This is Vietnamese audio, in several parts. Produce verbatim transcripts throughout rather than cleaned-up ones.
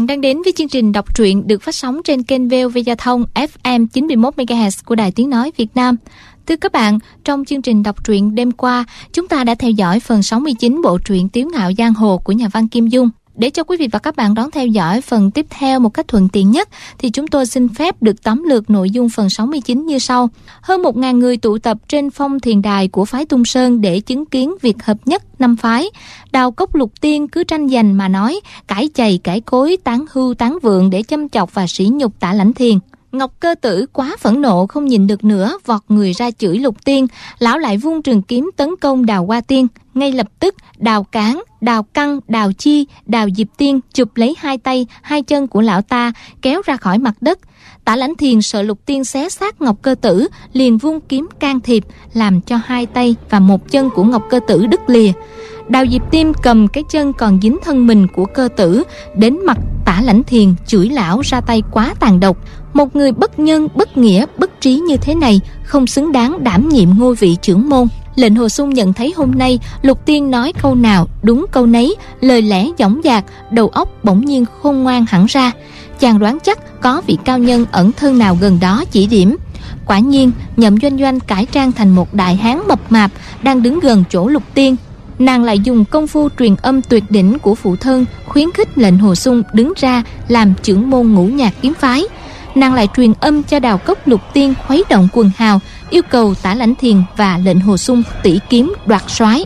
bạn đang đến với chương trình đọc truyện được phát sóng trên kênh vê o vê Giao thông ép em chín mươi mốt mê ga héc của Đài Tiếng Nói Việt Nam. Thưa các bạn, trong chương trình đọc truyện đêm qua, chúng ta đã theo dõi phần sáu mươi chín bộ truyện Tiếu Ngạo Giang Hồ của nhà văn Kim Dung. Để cho quý vị và các bạn đón theo dõi phần tiếp theo một cách thuận tiện nhất, thì chúng tôi xin phép được tóm lược nội dung phần sáu mươi chín như sau. Hơn một ngàn người tụ tập trên phong thiền đài của phái Tung Sơn để chứng kiến việc hợp nhất năm phái. Đào Cốc Lục Tiên cứ tranh giành mà nói, cãi chày cãi cối, tán hưu tán vượng để châm chọc và sỉ nhục Tả Lãnh Thiền. Ngọc Cơ Tử quá phẫn nộ không nhìn được nữa, vọt người ra chửi Lục Tiên. Lão lại vung trường kiếm tấn công Đào Hoa Tiên. Ngay lập tức, Đào Cán, Đào Căng, Đào Chi, Đào Diệp Tiên chụp lấy hai tay, hai chân của lão ta, kéo ra khỏi mặt đất. Tả Lãnh Thiền sợ Lục Tiên xé xác Ngọc Cơ Tử, liền vung kiếm can thiệp, làm cho hai tay và một chân của Ngọc Cơ Tử đứt lìa. Đào Diệp Tiên cầm cái chân còn dính thân mình của Cơ Tử, đến mặt Tả Lãnh Thiền chửi lão ra tay quá tàn độc. Một người bất nhân, bất nghĩa, bất trí như thế này không xứng đáng đảm nhiệm ngôi vị trưởng môn. Lệnh Hồ Xung nhận thấy hôm nay Lục Tiên nói câu nào đúng câu nấy, lời lẽ dõng dạc, đầu óc bỗng nhiên khôn ngoan hẳn ra. Chàng đoán chắc có vị cao nhân ẩn thân nào gần đó chỉ điểm. Quả nhiên, Nhậm Doanh Doanh cải trang thành một đại hán mập mạp đang đứng gần chỗ Lục Tiên. Nàng lại dùng công phu truyền âm tuyệt đỉnh của phụ thân khuyến khích Lệnh Hồ Xung đứng ra làm trưởng môn Ngũ Nhạc kiếm phái. Nàng lại truyền âm cho Đào Cốc Lục Tiên khuấy động quần hào, yêu cầu Tả Lãnh Thiền và Lệnh Hồ Xung tỷ kiếm đoạt soái.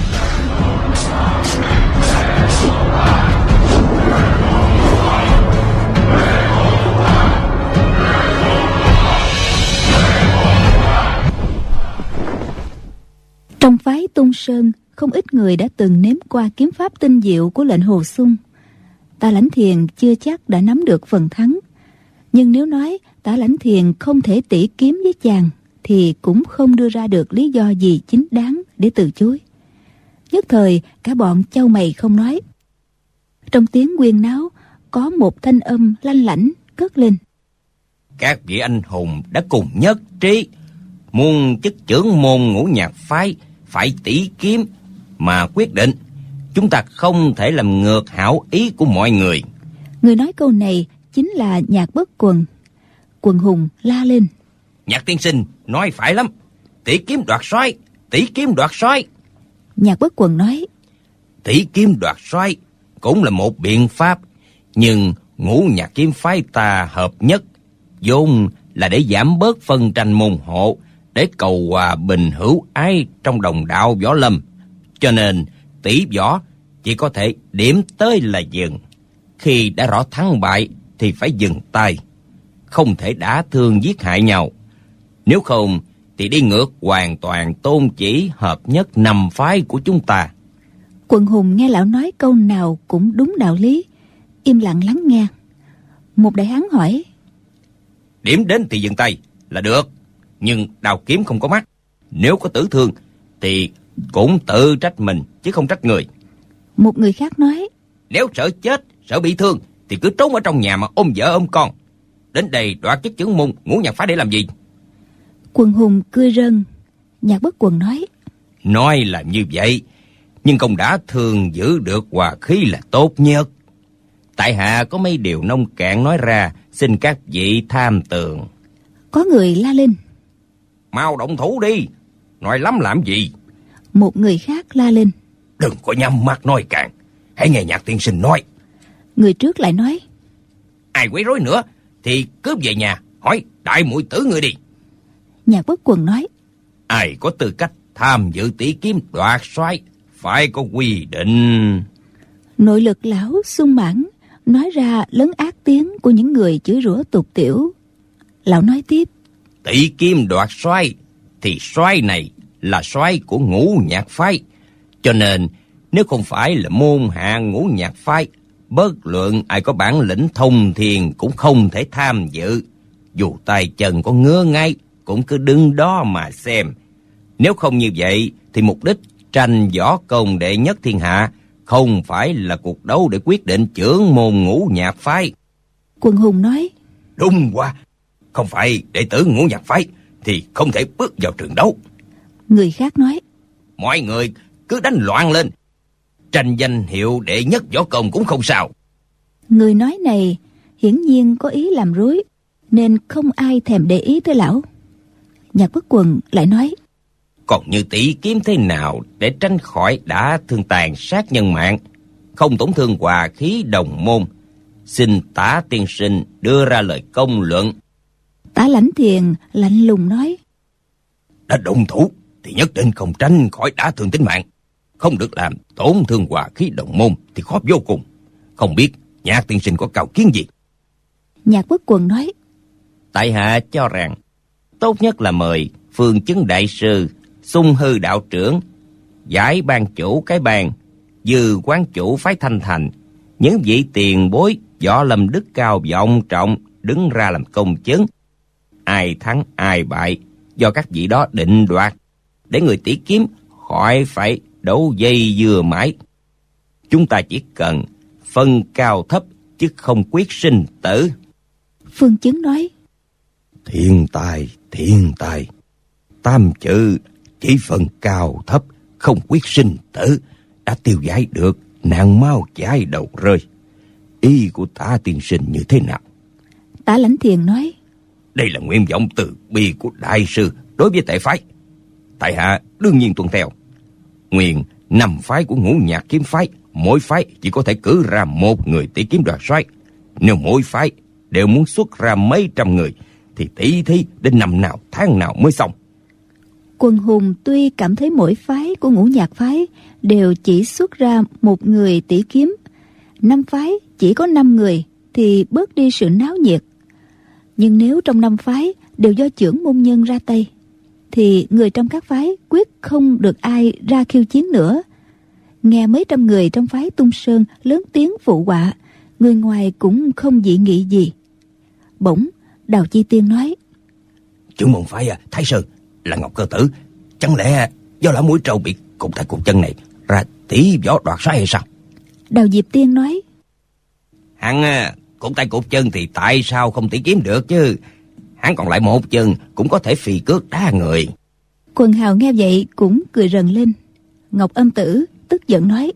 Trong phái Tung Sơn, không ít người đã từng nếm qua kiếm pháp tinh diệu của Lệnh Hồ Xung. Tả Lãnh Thiền chưa chắc đã nắm được phần thắng, nhưng nếu nói Tả Lãnh Thiền không thể tỉ kiếm với chàng thì cũng không đưa ra được lý do gì chính đáng để từ chối. Nhất thời cả bọn chau mày không nói. Trong tiếng huyên náo có một thanh âm lanh lảnh cất lên: Các vị anh hùng đã cùng nhất trí, muôn chức trưởng môn Ngũ Nhạc phái phải tỉ kiếm mà quyết định. Chúng ta không thể làm ngược hảo ý của mọi người. Người nói câu này chính là Nhạc Bất Quần. Quần hùng la lên: Nhạc tiên sinh nói phải lắm, tỉ kiếm đoạt soái, tỉ kiếm đoạt soái. Nhạc Bất Quần nói: Tỉ kiếm đoạt soái cũng là một biện pháp, nhưng Ngũ Nhạc kiếm phái ta hợp nhất vốn là để giảm bớt phân tranh môn hộ, để cầu hòa bình hữu ái trong đồng đạo võ lâm. Cho nên tỷ võ chỉ có thể điểm tới là dừng. Khi đã rõ thắng bại thì phải dừng tay, không thể đả thương giết hại nhau. Nếu không thì đi ngược hoàn toàn tôn chỉ hợp nhất năm phái của chúng ta. Quần hùng nghe lão nói câu nào cũng đúng đạo lý, im lặng lắng nghe. Một đại hán hỏi: Điểm đến thì dừng tay là được, nhưng đào kiếm không có mắt, nếu có tử thương thì cũng tự trách mình chứ không trách người. Một người khác nói: Nếu sợ chết, sợ bị thương thì cứ trốn ở trong nhà mà ôm vợ ôm con. Đến đây đoạt chức trưởng môn Ngũ Nhạc phái để làm gì? Quần hùng cười rân. Nhạc Bất Quần nói: Nói là như vậy, nhưng công đã thường giữ được hòa khí là tốt nhất. Tại hạ có mấy điều nông cạn nói ra, xin các vị tham tường. Có người la lên: Mau động thủ đi, nói lắm làm gì? Một người khác la lên: Đừng có nhắm mắt nói cạn, hãy nghe Nhạc tiên sinh nói. Người trước lại nói: Ai quấy rối nữa thì cướp về nhà hỏi đại muội tử người đi. Nhạc Bất Quần nói: Ai có tư cách tham dự tỷ kiếm đoạt soái phải có quy định. Nội lực lão sung mãn, nói ra lấn át tiếng của những người chửi rủa tục tiểu. Lão nói tiếp: Tỷ kiếm đoạt soái thì soái này là soái của Ngũ Nhạc phái, cho nên nếu không phải là môn hạ Ngũ Nhạc phái, bất luận ai có bản lĩnh thông thiền cũng không thể tham dự. Dù tay chân có ngứa ngay cũng cứ đứng đó mà xem. Nếu không như vậy thì mục đích tranh võ công đệ nhất thiên hạ không phải là cuộc đấu để quyết định trưởng môn Ngũ Nhạc phái. Quần hùng nói: Đúng quá, không phải đệ tử Ngũ Nhạc phái thì không thể bước vào trường đấu. Người khác nói: Mọi người cứ đánh loạn lên, tranh danh hiệu đệ nhất võ công cũng không sao. Người nói này hiển nhiên có ý làm rối, nên không ai thèm để ý tới lão. Nhạc Bất Quần lại nói: Còn như tỷ kiếm thế nào để tránh khỏi đã thương tàn sát nhân mạng, không tổn thương hòa khí đồng môn, xin Tả tiên sinh đưa ra lời công luận. Tả Lãnh Thiền lạnh lùng nói: Đã động thủ thì nhất định không tránh khỏi đã thương tính mạng, không được làm tổn thương hòa khí đồng môn thì khó vô cùng. Không biết Nhạc tiên sinh có cao kiến gì? Nhạc Bất Quần nói: Tại hạ cho rằng tốt nhất là mời Phương Chứng đại sư, Xung Hư đạo trưởng, Giải ban chủ cái bàn, Dư quán chủ phái Thanh Thành, những vị tiền bối võ lâm đức cao vọng trọng đứng ra làm công chứng. Ai thắng ai bại do các vị đó định đoạt, để người tỷ kiếm khỏi phải đấu dây dưa mãi. Chúng ta chỉ cần phân cao thấp chứ không quyết sinh tử. Phương Chứng nói: Thiên tài, thiên tài, tam chữ chỉ phần cao thấp, không quyết sinh tử, đã tiêu giải được nạn mau chai đầu rơi. Ý của Tả tiên sinh như thế nào? Tả Lãnh Thiền nói: Đây là nguyện vọng từ bi của đại sư đối với tệ phái, tại hạ đương nhiên tuân theo. Nguyện năm phái của Ngũ Nhạc kiếm phái, mỗi phái chỉ có thể cử ra một người tỷ kiếm đoạt soái. Nếu mỗi phái đều muốn xuất ra mấy trăm người thì tỷ thí đến năm nào tháng nào mới xong. Quần hùng tuy cảm thấy mỗi phái của Ngũ Nhạc phái đều chỉ xuất ra một người tỷ kiếm, năm phái chỉ có năm người thì bớt đi sự náo nhiệt. Nhưng nếu trong năm phái đều do chưởng môn nhân ra tay, thì người trong các phái quyết không được ai ra khiêu chiến nữa. Nghe mấy trăm người trong phái Tung Sơn lớn tiếng phụ họa, người ngoài cũng không dị nghị gì. Bỗng Đào Chi Tiên nói: Trưởng môn phái Thái Sơn là Ngọc Cơ Tử, chẳng lẽ do lão mũi trâu bị cụt tay cụt chân này ra tỷ võ đoạt soái hay sao? Đào Diệp Tiên nói: Hắn cụt tay cụt chân thì tại sao không tỷ kiếm được chứ? Hắn còn lại một chân cũng có thể phi cước đá người. Quần hào nghe vậy cũng cười rần lên. Ngọc Âm Tử tức giận nói: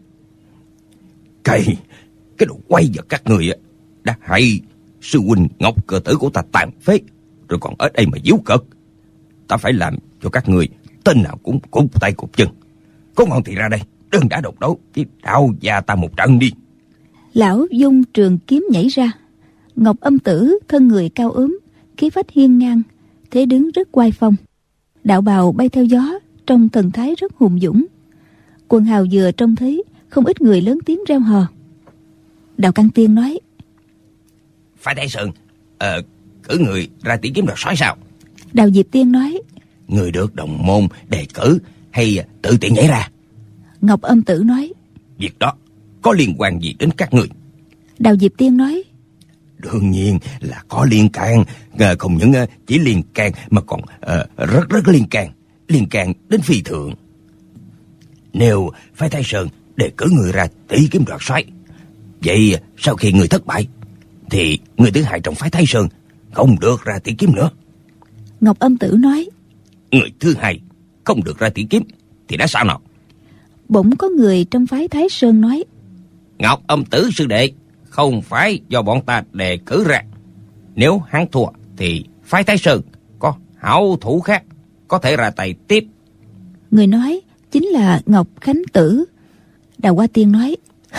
Cái cái đồ quay giật các người đã hại sư huynh Ngọc Cơ Tử của ta tàn phế, rồi còn ở đây mà giễu cợt. Ta phải làm cho các người tên nào cũng cụt tay cụt chân. Có ngon thì ra đây đơn đã độc đấu với đạo gia ta một trận đi. Lão dung trường kiếm nhảy ra. Ngọc Âm Tử thân người cao ốm, khí phách hiên ngang, thế đứng rất oai phong. Đạo bào bay theo gió, trong thần thái rất hùng dũng. Quần hào vừa trông thấy, không ít người lớn tiếng reo hò. Đạo Căn Tiên nói: Phải Thái Sơn ờ, cử người ra tỷ kiếm đoạt soái sao? Đào Diệp Tiên nói: Người được đồng môn đề cử hay tự tiện nhảy ra? Ngọc Âm Tử nói: Việc đó có liên quan gì đến các người? Đào Diệp Tiên nói: Đương nhiên là có liên can, không những chỉ liên can mà còn uh, rất rất liên can, liên can đến phi thường. Nếu phái Thái Sơn đề cử người ra tỷ kiếm đoạt soái, vậy sau khi người thất bại thì người thứ hai trong phái Thái Sơn không được ra tỷ kiếm nữa. Ngọc Âm Tử nói: Người thứ hai không được ra tỷ kiếm thì đã sao nào? Bỗng có người trong phái Thái Sơn nói: Ngọc Âm Tử sư đệ không phải do bọn ta đề cử ra. Nếu hắn thua thì phái Thái Sơn có hảo thủ khác có thể ra tay tiếp. Người nói chính là Ngọc Khánh Tử. Đào Hoa Tiên nói: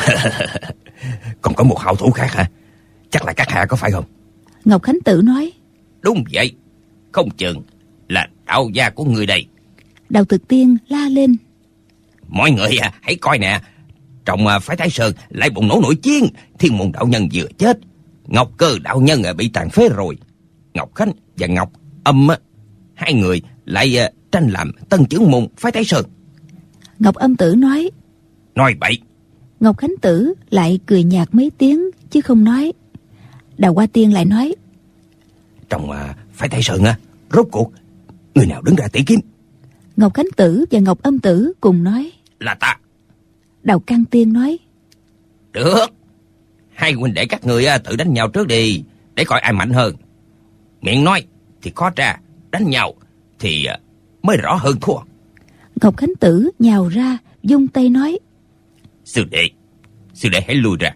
Còn có một hảo thủ khác hả? Chắc là các hạ có phải không? Ngọc Khánh Tử nói: Đúng vậy, không chừng là đạo gia của người đây. Đào Thực Tiên la lên: Mọi người à, hãy coi nè, trong phái Thái Sơn lại bùng nổ nội chiến. Thiên Môn đạo nhân vừa chết, Ngọc Cơ đạo nhân bị tàn phế rồi, Ngọc Khánh và Ngọc Âm hai người lại tranh làm tân trưởng môn phái Thái Sơn. Ngọc Âm Tử nói: Nói bậy. Ngọc Khánh Tử lại cười nhạt mấy tiếng chứ không nói. Đào Hoa Tiên lại nói: Trong phái Thái Sơn á, rốt cuộc người nào đứng ra tỷ kiếm? Ngọc Khánh Tử và Ngọc Âm Tử cùng nói: Là ta. Đào Căn Tiên nói: Được, hai huynh đệ các người tự đánh nhau trước đi, để coi ai mạnh hơn. Miệng nói thì khó tra, đánh nhau thì mới rõ hơn thua. Ngọc Khánh Tử nhào ra, vung tay nói: Sư đệ, sư đệ hãy lui ra,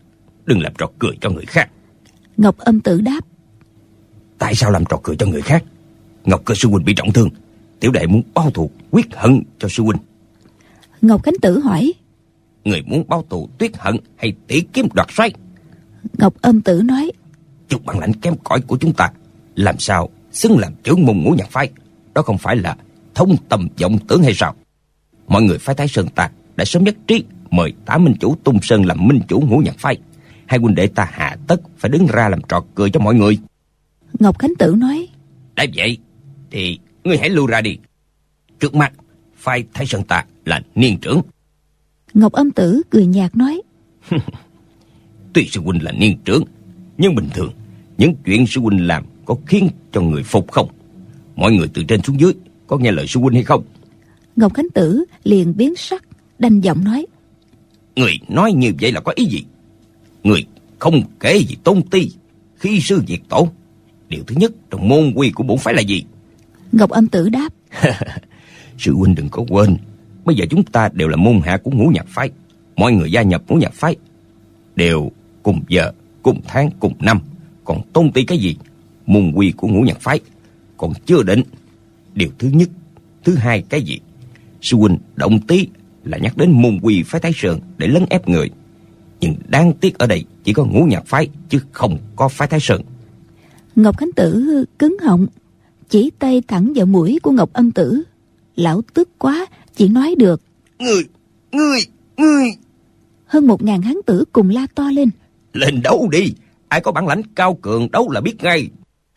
đừng làm trò cười cho người khác. Ngọc Âm Tử đáp. Tại sao làm trò cười cho người khác? Ngọc Cơ sư huynh bị trọng thương, tiểu đệ muốn báo thù quyết hận cho sư huynh. Ngọc Khánh Tử hỏi. Người muốn báo thù tuyết hận hay tỷ kiếm đoạt xoáy? Ngọc Âm Tử nói. Chút bản lãnh kém cỏi của chúng ta, làm sao xứng làm trưởng môn Ngũ Nhạc phái? Đó không phải là thông tầm vọng tưởng hay sao? Mọi người phái Thái Sơn ta đã sớm nhất trí mời Tả Minh Chủ Tung Sơn làm minh chủ Ngũ Nhạc phái. Hai huynh đệ ta hà tất phải đứng ra làm trò cười cho mọi người. Ngọc Khánh Tử nói. Đã vậy thì ngươi hãy lưu ra đi. Trước mắt phái Thái Sơn ta là niên trưởng. Ngọc Âm Tử cười nhạt nói. Tuy sư huynh là niên trưởng, nhưng bình thường những chuyện sư huynh làm có khiến cho người phục không? Mọi người từ trên xuống dưới có nghe lời sư huynh hay không? Ngọc Khánh Tử liền biến sắc, đanh giọng nói. Người nói như vậy là có ý gì? Người không kể gì tôn ti, khi sư diệt tổ. Điều thứ nhất trong môn quy của bổn phái là gì? Ngọc Âm Tử đáp. Sư huynh đừng có quên, bây giờ chúng ta đều là môn hạ của Ngũ Nhạc phái. Mọi người gia nhập Ngũ Nhạc phái đều cùng giờ, cùng tháng, cùng năm. Còn tôn ti cái gì? Môn quy của Ngũ Nhạc phái còn chưa định. Điều thứ nhất. Thứ hai cái gì? Sư huynh động tí là nhắc đến môn quy phái Thái Sơn để lấn ép người. Nhưng đáng tiếc ở đây chỉ có Ngũ Nhạc phái chứ không có phái Thái Sơn. Ngọc Khánh Tử cứng họng, chỉ tay thẳng vào mũi của Ngọc Âm Tử. Lão tức quá, chỉ nói được. Ngươi, ngươi, ngươi. Hơn một ngàn hán tử cùng la to lên. Lên đấu đi, ai có bản lãnh cao cường đấu là biết ngay.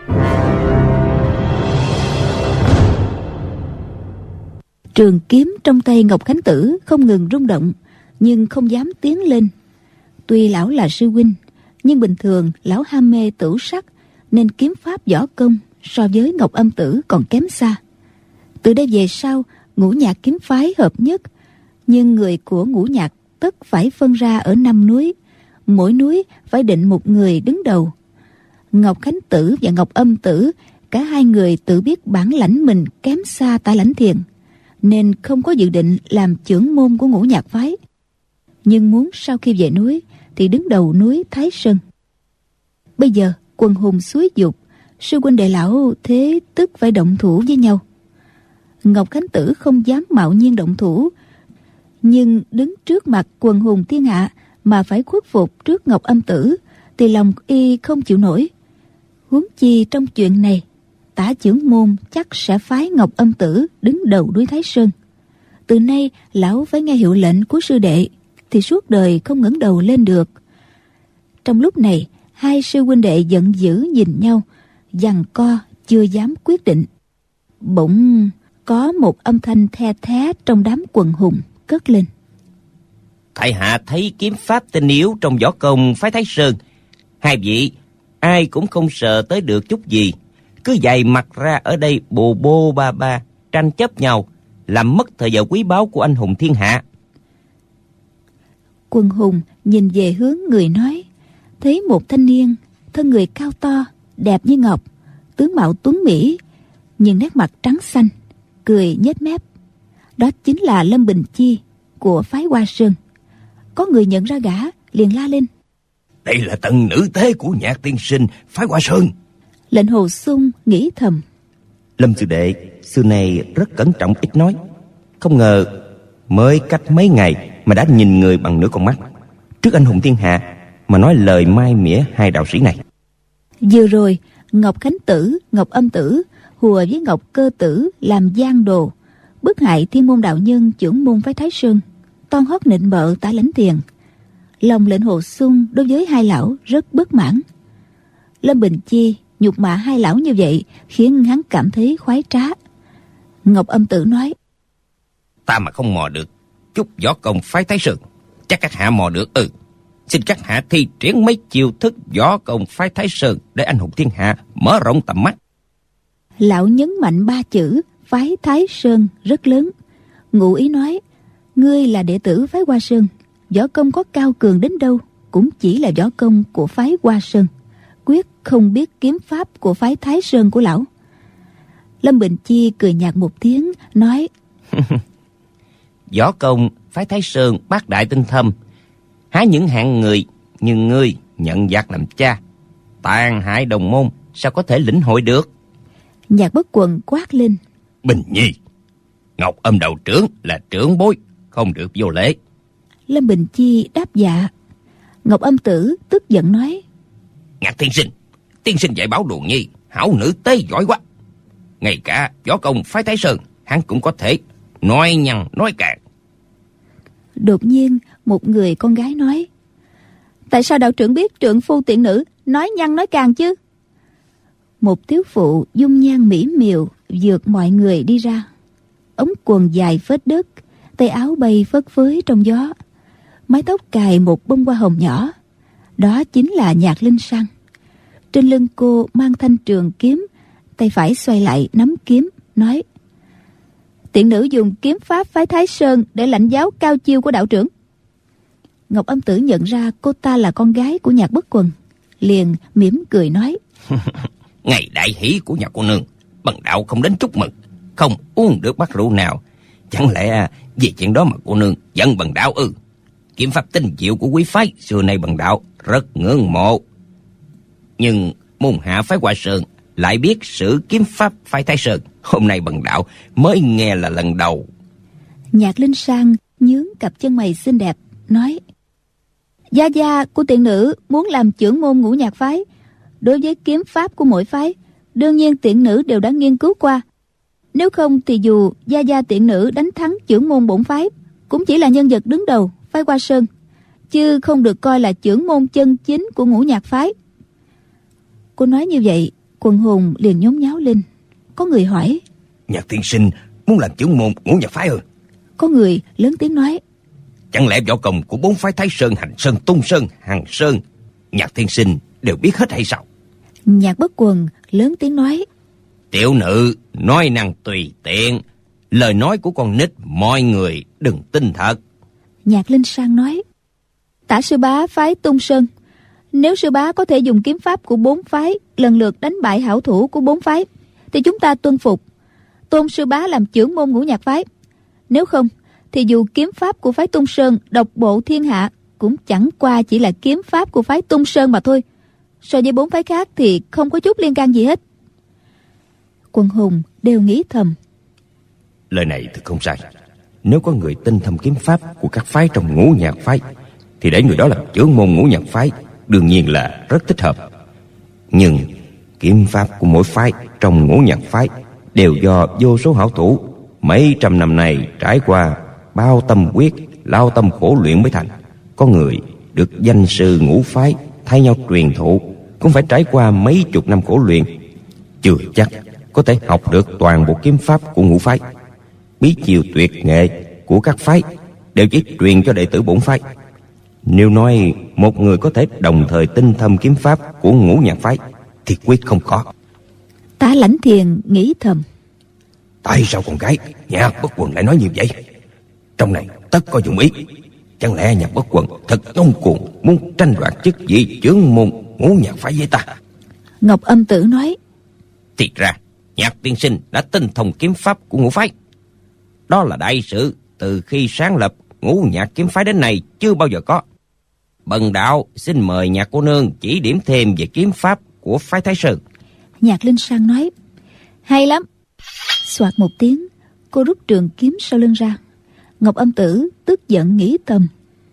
Trường kiếm trong tay Ngọc Khánh Tử không ngừng rung động, nhưng không dám tiến lên. Tuy lão là sư huynh, nhưng bình thường lão ham mê tửu sắc, nên kiếm pháp võ công so với Ngọc Âm Tử còn kém xa. Từ đây về sau, Ngũ Nhạc kiếm phái hợp nhất, nhưng người của Ngũ Nhạc tất phải phân ra ở năm núi, mỗi núi phải định một người đứng đầu. Ngọc Khánh Tử và Ngọc Âm Tử, cả hai người tự biết bản lãnh mình kém xa Tả Lãnh Thiền, nên không có dự định làm trưởng môn của Ngũ Nhạc phái. Nhưng muốn sau khi về núi thì đứng đầu núi Thái Sơn. Bây giờ quần hùng xúi dục, sư huynh đệ lão thế tức phải động thủ với nhau. Ngọc Khánh Tử không dám mạo nhiên động thủ, nhưng đứng trước mặt quần hùng thiên hạ mà phải khuất phục trước Ngọc Âm Tử thì lòng y không chịu nổi. Huống chi trong chuyện này, Tả trưởng môn chắc sẽ phái Ngọc Âm Tử đứng đầu núi Thái Sơn. Từ nay lão phải nghe hiệu lệnh của sư đệ thì suốt đời không ngẩng đầu lên được. Trong lúc này, hai sư huynh đệ giận dữ nhìn nhau, giằng co chưa dám quyết định. Bỗng có một âm thanh the thé trong đám quần hùng cất lên. Tại hạ thấy kiếm pháp tinh yếu trong võ công phái Thái Sơn, hai vị ai cũng không sờ tới được chút gì, cứ dày mặt ra ở đây bồ bô ba ba tranh chấp nhau, làm mất thời giờ quý báu của anh hùng thiên hạ. Quần hùng nhìn về hướng người nói, thấy một thanh niên thân người cao to, đẹp như ngọc, tướng mạo tuấn mỹ, nhưng nét mặt trắng xanh, cười nhếch mép. Đó chính là Lâm Bình Chi của phái Hoa Sơn. Có người nhận ra gã, liền la lên. Đây là tần nữ tế của Nhạc tiên sinh phái Hoa Sơn. Lệnh Hồ Xung nghĩ thầm, Lâm sư đệ xưa này rất cẩn trọng ít nói, không ngờ mới cách mấy ngày mà đã nhìn người bằng nửa con mắt, trước anh hùng thiên hạ mà nói lời mai mỉa hai đạo sĩ này. Vừa rồi Ngọc Khánh Tử, Ngọc Âm Tử hùa với Ngọc Cơ Tử làm gian đồ, bức hại thiên môn đạo nhân trưởng môn phái Thái Sơn, toan hót nịnh bợ Tả Lãnh Thiền. Lòng Lệnh Hồ Xung đối với hai lão rất bất mãn. Lâm Bình Chi nhục mạ hai lão như vậy khiến hắn cảm thấy khoái trá. Ngọc Âm Tử nói, Ta mà không mò được chút võ công phái Thái Sơn, chắc các hạ mò được. Ừ, xin các hạ thi triển mấy chiêu thức võ công phái Thái Sơn để anh hùng thiên hạ mở rộng tầm mắt. Lão nhấn mạnh ba chữ phái Thái Sơn rất lớn, ngụ ý nói, ngươi là đệ tử phái Hoa Sơn, võ công có cao cường đến đâu cũng chỉ là võ công của phái Hoa Sơn, quyết không biết kiếm pháp của phái Thái Sơn của lão. Lâm Bình Chi cười nhạt một tiếng, nói, võ công phái Thái Sơn bát đại tinh thâm, há những hạng người như ngươi nhận giặc làm cha, tàn hại đồng môn, sao có thể lĩnh hội được? Nhạc Bất Quần quát lên: Bình Nhi, Ngọc Âm đầu trưởng là trưởng bối, không được vô lễ. Lâm Bình Chi đáp dạ. Ngọc Âm Tử tức giận nói: Nhạc tiên sinh, tiên sinh dạy bảo Đùa Nhi hảo nữ tế giỏi quá. Ngay cả võ công phái Thái Sơn hắn cũng có thể nói nhằn nói cạn. Đột nhiên một người con gái nói: Tại sao đạo trưởng biết trượng phu tiện nữ nói nhăn nói càng chứ? Một thiếu phụ dung nhan mỹ miều vượt mọi người đi ra, ống quần dài phết đất, tay áo bay phất phới trong gió, mái tóc cài một bông hoa hồng nhỏ. Đó chính là Nhạc Linh San. Trên lưng cô mang thanh trường kiếm, tay phải xoay lại nắm kiếm, nói: Tiện nữ dùng kiếm pháp phái Thái Sơn để lãnh giáo cao chiêu của đạo trưởng. Ngọc Âm Tử nhận ra cô ta là con gái của Nhạc Bất Quần, liền mỉm cười nói: Ngày đại hỷ của nhà cô nương, bần đạo không đến chúc mừng, không uống được bát rượu nào. Chẳng lẽ vì chuyện đó mà cô nương giận bần đạo ư? Kiếm pháp tinh diệu của quý phái xưa nay bần đạo rất ngưỡng mộ, nhưng môn hạ phái Hoa Sơn lại biết sử kiếm pháp phái Thái Sơn, hôm nay bần đạo mới nghe là lần đầu. Nhạc Linh San nhướng cặp chân mày xinh đẹp, nói: Gia gia của tiện nữ muốn làm trưởng môn Ngũ Nhạc phái. Đối với kiếm pháp của mỗi phái, đương nhiên tiện nữ đều đã nghiên cứu qua. Nếu không thì dù gia gia tiện nữ đánh thắng trưởng môn bổn phái, cũng chỉ là nhân vật đứng đầu phái Hoa Sơn, chứ không được coi là trưởng môn chân chính của Ngũ Nhạc phái. Cô nói như vậy, quần hùng liền nhốn nháo lên. Có người hỏi: Nhạc tiên sinh muốn làm trưởng môn Ngũ Nhạc phái ư? Có người lớn tiếng nói: Chẳng lẽ võ công của bốn phái Thái Sơn, Hành Sơn, Tung Sơn, Hằng Sơn, Nhạc tiên sinh đều biết hết hay sao? Nhạc Bất Quần lớn tiếng nói: Tiểu nữ nói năng tùy tiện, lời nói của con nít mọi người đừng tin thật. Nhạc Linh San nói: Tả sư bá phái Tung Sơn, nếu sư bá có thể dùng kiếm pháp của bốn phái lần lượt đánh bại hảo thủ của bốn phái, thì chúng ta tuân phục, tôn sư bá làm trưởng môn Ngũ Nhạc phái. Nếu không thì dù kiếm pháp của phái Tung Sơn độc bộ thiên hạ, cũng chẳng qua chỉ là kiếm pháp của phái Tung Sơn mà thôi. So với bốn phái khác thì không có chút liên can gì hết. Quần hùng đều nghĩ thầm: Lời này thật không sai. Nếu có người tinh thâm kiếm pháp của các phái trong Ngũ Nhạc phái, thì để người đó làm trưởng môn Ngũ Nhạc phái đương nhiên là rất thích hợp. Nhưng kiếm pháp của mỗi phái trong Ngũ Nhạc phái đều do vô số hảo thủ mấy trăm năm nay trải qua bao tâm quyết, lao tâm khổ luyện mới thành. Có người được danh sư ngũ phái thay nhau truyền thụ, cũng phải trải qua mấy chục năm khổ luyện, chưa chắc có thể học được toàn bộ kiếm pháp của ngũ phái. Bí chiều tuyệt nghệ của các phái đều chỉ truyền cho đệ tử bổn phái. Nếu nói một người có thể đồng thời tinh thâm kiếm pháp của Ngũ Nhạc phái thì quyết không có. Tả Lãnh Thiền nghĩ thầm: Tại sao con gái Nhạc Bất Quần lại nói như vậy? Trong này tất có dụng ý. Chẳng lẽ Nhạc Bất Quần thật ngông cuồng muốn tranh đoạt chức vị trưởng môn Ngũ Nhạc phái với ta? Ngọc Âm Tử nói: Thì ra Nhạc tiên sinh đã tinh thông kiếm pháp của ngũ phái. Đó là đại sự từ khi sáng lập Ngũ Nhạc kiếm phái đến nay chưa bao giờ có. Bần đạo xin mời Nhạc cô nương chỉ điểm thêm về kiếm pháp của phái Thái Sơn. Nhạc Linh San nói: Hay lắm. Soạt một tiếng, cô rút trường kiếm sau lưng ra. Ngọc Âm Tử tức giận nghĩ thầm: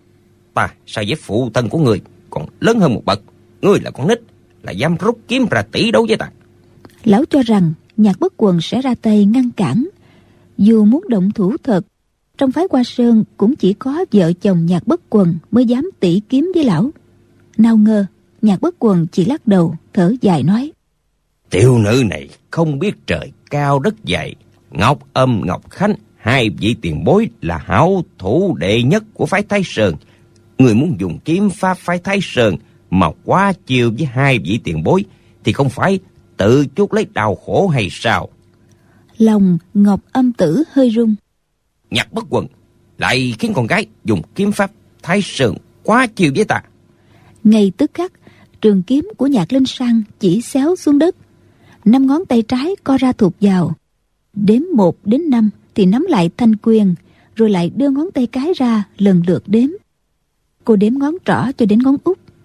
Ta so với phụ thân của người còn lớn hơn một bậc, ngươi là con nít, là dám rút kiếm ra tỷ đấu với ta. Lão cho rằng Nhạc Bất Quần sẽ ra tay ngăn cản. Dù muốn động thủ thật, trong phái Hoa Sơn cũng chỉ có vợ chồng Nhạc Bất Quần mới dám tỉ kiếm với lão. Nào ngờ Nhạc Bất Quần chỉ lắc đầu thở dài nói: Tiểu nữ này không biết trời cao đất dày. Ngọc Âm, Ngọc Khánh, hai vị tiền bối là hảo thủ đệ nhất của phái Thái Sơn. Người muốn dùng kiếm pháp phái Thái Sơn mà quá chiêu với hai vị tiền bối thì không phải tự chuốc lấy đau khổ hay sao? Lòng Ngọc Âm Tử hơi rung. Nhạc Bất Quần lại khiến con gái dùng kiếm pháp Thái Sơn quá chiêu với ta. Ngay tức khắc, trường kiếm của Nhạc Linh San chỉ xéo xuống đất. Năm ngón tay trái co ra thụt vào, đếm một đến năm thì nắm lại thanh quyền, rồi lại đưa ngón tay cái ra lần lượt đếm. Cô đếm ngón trỏ cho đến ngón út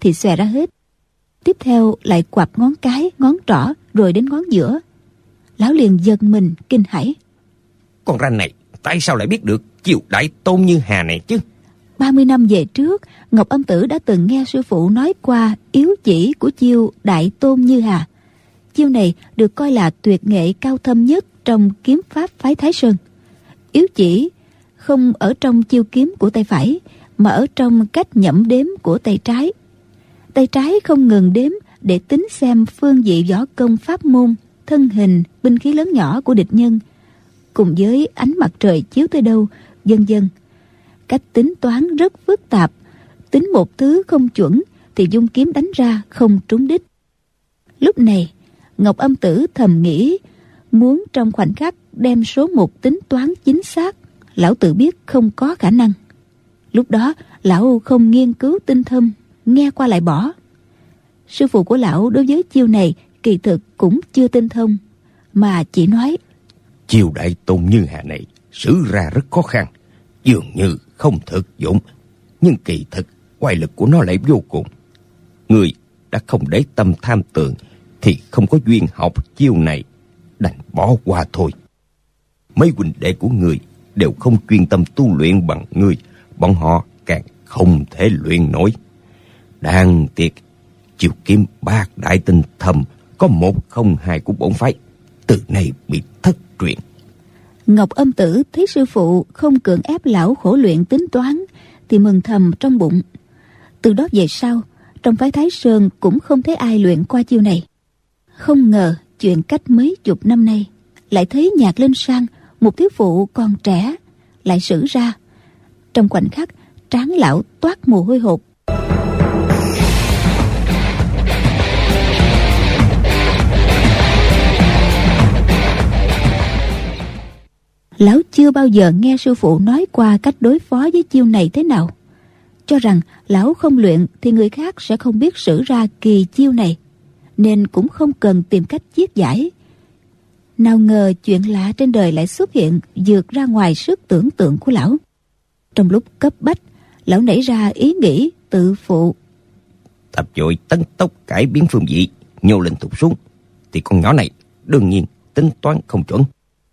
thì xòe ra hết. Tiếp theo lại quặp ngón cái, ngón trỏ rồi đến ngón giữa. Lão liền giật mình kinh hãi. Con ranh này tại sao lại biết được chiêu Đại Tôn Như Hà này chứ? ba mươi năm về trước, Ngọc Âm Tử đã từng nghe sư phụ nói qua yếu chỉ của chiêu Đại Tôn Như Hà. Chiêu này được coi là tuyệt nghệ cao thâm nhất trong kiếm pháp phái Thái Sơn. Yếu chỉ không ở trong chiêu kiếm của tay phải, mà ở trong cách nhẩm đếm của tay trái. Tay trái không ngừng đếm để tính xem phương vị võ công pháp môn, thân hình, binh khí lớn nhỏ của địch nhân, cùng với ánh mặt trời chiếu tới đâu, vân vân. Cách tính toán rất phức tạp, tính một thứ không chuẩn thì dung kiếm đánh ra không trúng đích. Lúc này, Ngọc Âm Tử thầm nghĩ, muốn trong khoảnh khắc đem số một tính toán chính xác, lão tự biết không có khả năng. Lúc đó, lão không nghiên cứu tinh thâm, nghe qua lại bỏ. Sư phụ của lão đối với chiêu này kỳ thực cũng chưa tinh thông, mà chỉ nói: Chiêu Đại Tôn Như Hà này sử ra rất khó khăn, dường như không thực dụng, nhưng kỳ thực oai lực của nó lại vô cùng. Người đã không để tâm tham tưởng thì không có duyên học chiêu này, đành bỏ qua thôi. Mấy huynh đệ của người đều không chuyên tâm tu luyện bằng người, bọn họ càng không thể luyện nổi. Đáng tiếc, chiêu kiếm bát đại tinh thầm có một không hai của bổn phái từ nay bị thất truyền. Ngọc Âm Tử thấy sư phụ không cưỡng ép lão khổ luyện tính toán thì mừng thầm trong bụng. Từ đó về sau, trong phái Thái Sơn cũng không thấy ai luyện qua chiêu này. Không ngờ chuyện cách mấy chục năm nay, lại thấy Nhạc Linh Sang, một thiếu phụ còn trẻ, lại sử ra. Trong khoảnh khắc, trán lão toát mồ hôi hột. Lão chưa bao giờ nghe sư phụ nói qua cách đối phó với chiêu này thế nào, cho rằng lão không luyện thì người khác sẽ không biết sử ra kỳ chiêu này, nên cũng không cần tìm cách chiết giải. Nào ngờ chuyện lạ trên đời lại xuất hiện, vượt ra ngoài sức tưởng tượng của lão. Trong lúc cấp bách, lão nảy ra ý nghĩ tự phụ. Tập vội tấn tốc cải biến phương vị, nhô lên tụt xuống, thì con nhỏ này đương nhiên tính toán không chuẩn.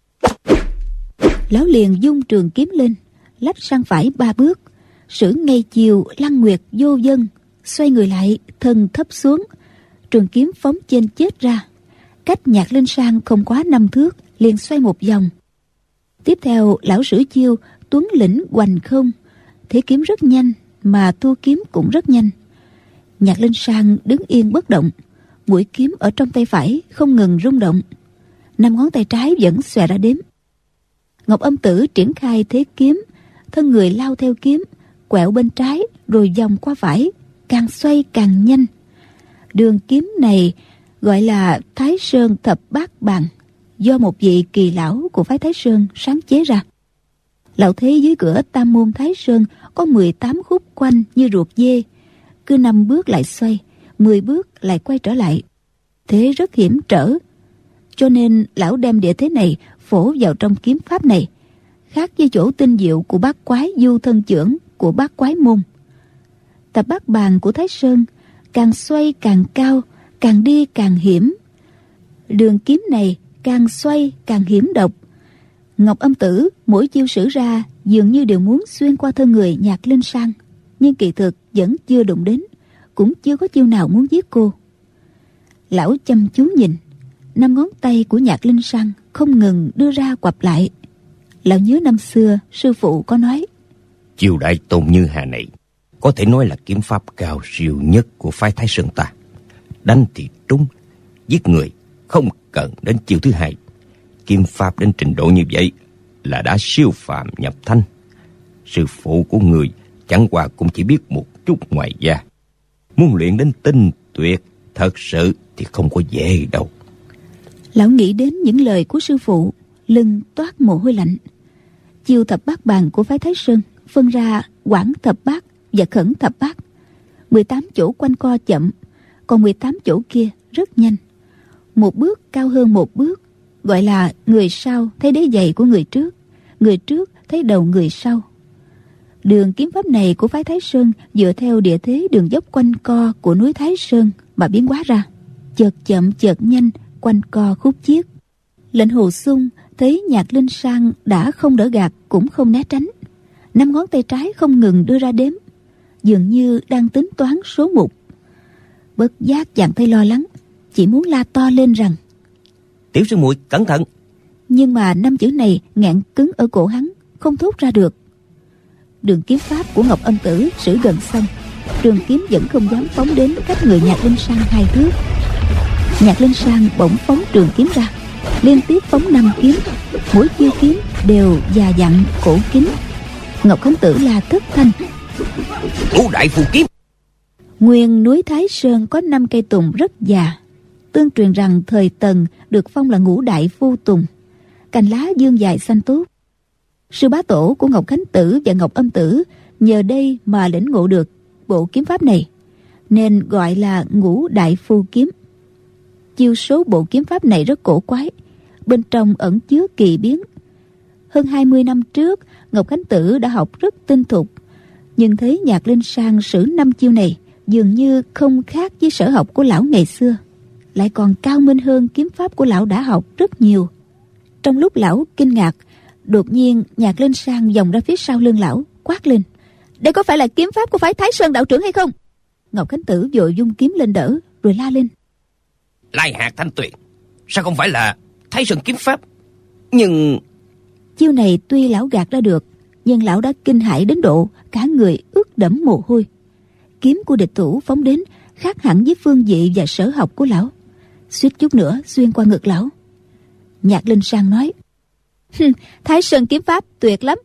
Lão liền dung trường kiếm lên, lách sang phải ba bước, sử ngay chiều lăng nguyệt vô vân, xoay người lại, thân thấp xuống, trường kiếm phóng trên chết ra, cách Nhạc Linh Sang không quá năm thước, liền xoay một vòng. Tiếp theo lão sử chiêu tuấn lĩnh hoành không, thế kiếm rất nhanh mà thu kiếm cũng rất nhanh. Nhạc Linh Sang đứng yên bất động, mũi kiếm ở trong tay phải không ngừng rung động, năm ngón tay trái vẫn xòe ra đếm. Ngọc Âm Tử triển khai thế kiếm, thân người lao theo kiếm, quẹo bên trái rồi vòng qua phải, càng xoay càng nhanh. Đường kiếm này gọi là Thái Sơn Thập Bát Bàn, do một vị kỳ lão của phái Thái Sơn sáng chế ra. Lão thấy dưới cửa Tam Môn Thái Sơn có mười tám khúc quanh như ruột dê, cứ năm bước lại xoay, mười bước lại quay trở lại, thế rất hiểm trở. Cho nên lão đem địa thế này phổ vào trong kiếm pháp này, khác với chỗ tinh diệu của bát quái du thân chưởng của bát quái môn. Tập Bát Bàn của Thái Sơn càng xoay càng cao, càng đi càng hiểm. Đường kiếm này càng xoay càng hiểm độc. Ngọc Âm Tử mỗi chiêu sử ra dường như đều muốn xuyên qua thân người Nhạc Linh Sang, nhưng kỳ thực vẫn chưa đụng đến, cũng chưa có chiêu nào muốn giết cô. Lão chăm chú nhìn, năm ngón tay của Nhạc Linh Sang không ngừng đưa ra quặp lại. Lão nhớ năm xưa sư phụ có nói, chiêu Đại Tôn Như Hà này có thể nói là kiếm pháp cao siêu nhất của phái Thái Sơn ta. Đánh thì trúng, giết người không cần đến chiêu thứ hai. Kiếm pháp đến trình độ như vậy là đã siêu phàm nhập thanh. Sư phụ của người chẳng qua cũng chỉ biết một chút ngoài da. Muốn luyện đến tinh tuyệt thật sự thì không có dễ đâu. Lão nghĩ đến những lời của sư phụ, lưng toát mồ hôi lạnh. Chiêu Thập Bát Bàn của phái Thái Sơn phân ra Quảng Thập Bát và Khẩn Thập Bát. mười tám chỗ quanh co chậm, còn mười tám chỗ kia rất nhanh. Một bước cao hơn một bước, gọi là người sau thấy đế giày của người trước, người trước thấy đầu người sau. Đường kiếm pháp này của phái Thái Sơn dựa theo địa thế đường dốc quanh co của núi Thái Sơn mà biến hóa ra, chợt chậm chợt nhanh, quanh co khúc chiết. Lệnh Hồ Xung thấy Nhạc Linh Sang đã không đỡ gạt cũng không né tránh, năm ngón tay trái không ngừng đưa ra đếm, dường như đang tính toán số mục. Bất giác chàng thấy lo lắng, chỉ muốn la to lên rằng: Tiểu sư muội cẩn thận. Nhưng mà năm chữ này nghẹn cứng ở cổ hắn, không thốt ra được. Đường kiếm pháp của Ngọc Âm Tử sử gần xong, trường kiếm vẫn không dám phóng đến cách người Nhạc Linh Sang hai thước. Nhạc Linh Sang bỗng phóng trường kiếm ra, liên tiếp phóng năm kiếm, mỗi chiêu kiếm đều già dặn cổ kính. Ngọc Khánh Tử la thất thanh: Ngũ đại phù kiếm! Nguyên núi Thái Sơn có năm cây tùng rất già, tương truyền rằng thời Tần được phong là ngũ đại phu tùng, cành lá dương dài xanh tốt. Sư bá tổ của Ngọc Khánh Tử và Ngọc Âm Tử nhờ đây mà lĩnh ngộ được bộ kiếm pháp này, nên gọi là ngũ đại phu kiếm. Chiêu số bộ kiếm pháp này rất cổ quái, bên trong ẩn chứa kỳ biến. Hơn hai mươi năm trước, Ngọc Khánh Tử đã học rất tinh thục, nhưng thấy Nhạc Linh Sang sử năm chiêu này dường như không khác với sở học của lão ngày xưa, lại còn cao minh hơn kiếm pháp của lão đã học rất nhiều. Trong lúc lão kinh ngạc, đột nhiên Nhạc Linh Sang vòng ra phía sau lưng lão, quát lên: Đây có phải là kiếm pháp của phái Thái Sơn đạo trưởng hay không? Ngọc Khánh Tử vội vung kiếm lên đỡ, rồi la lên: Lai hạt Thanh Tuyền, sao không phải là Thái Sơn kiếm pháp? Nhưng chiêu này tuy lão gạt ra được, nhưng lão đã kinh hãi đến độ cả người ướt đẫm mồ hôi. Kiếm của địch thủ phóng đến khác hẳn với phương vị và sở học của lão, suýt chút nữa xuyên qua ngực lão. Nhạc Linh Sang nói: Thái Sơn kiếm pháp tuyệt lắm.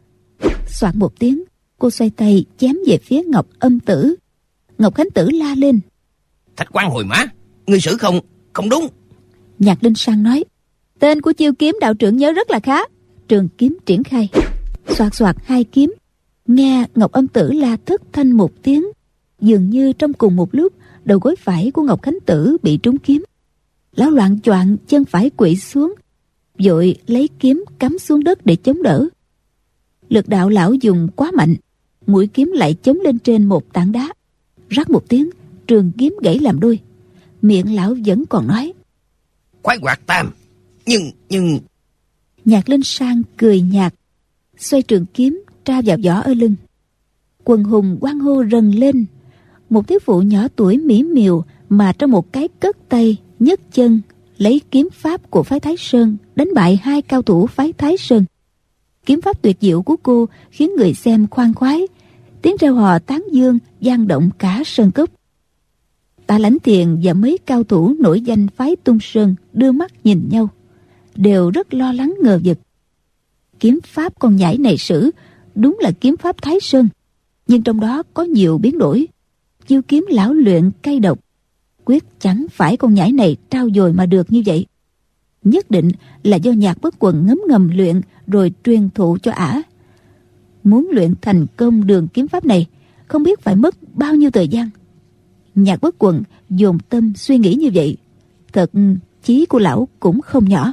Soạt một tiếng, cô xoay tay chém về phía Ngọc Âm Tử. Ngọc Khánh Tử la lên: Thạch Quan Hồi Mã, ngươi xử không không đúng. Nhạc Linh Sang nói: Tên của chiêu kiếm đạo trưởng nhớ rất là khá. Trường kiếm triển khai, soạt soạt hai kiếm. Nghe Ngọc Âm Tử la thất thanh một tiếng, dường như trong cùng một lúc đầu gối phải của Ngọc Khánh Tử bị trúng kiếm. Lão loạng choạng chân phải quỵ xuống, vội lấy kiếm cắm xuống đất để chống đỡ. Lực đạo lão dùng quá mạnh, mũi kiếm lại chống lên trên một tảng đá. Rắc một tiếng, trường kiếm gãy làm đôi. Miệng lão vẫn còn nói: Khoái hoạt tam, nhưng nhưng Nhạc Linh Sang cười nhạt, xoay trường kiếm tra vào vỏ ở lưng. Quần hùng hoan hô rần lên. Một thiếu phụ nhỏ tuổi mỹ miều mà trong một cái cất tay nhấc chân lấy kiếm pháp của phái Thái Sơn đánh bại hai cao thủ phái Thái Sơn. Kiếm pháp tuyệt diệu của cô khiến người xem khoan khoái, tiếng reo hò tán dương vang động cả sơn cốc. Tạ Lãnh Thiền và mấy cao thủ nổi danh phái Tung Sơn đưa mắt nhìn nhau, đều rất lo lắng ngờ vực. Kiếm pháp con nhãi này sử đúng là kiếm pháp Thái Sơn, nhưng trong đó có nhiều biến đổi, chiêu kiếm lão luyện cay độc, quyết chẳng phải con nhãi này trao dồi mà được như vậy. Nhất định là do Nhạc Bất Quần ngấm ngầm luyện rồi truyền thụ cho ả. Muốn luyện thành công đường kiếm pháp này, không biết phải mất bao nhiêu thời gian. Nhạc Bất Quần dồn tâm suy nghĩ như vậy, thật chí của lão cũng không nhỏ.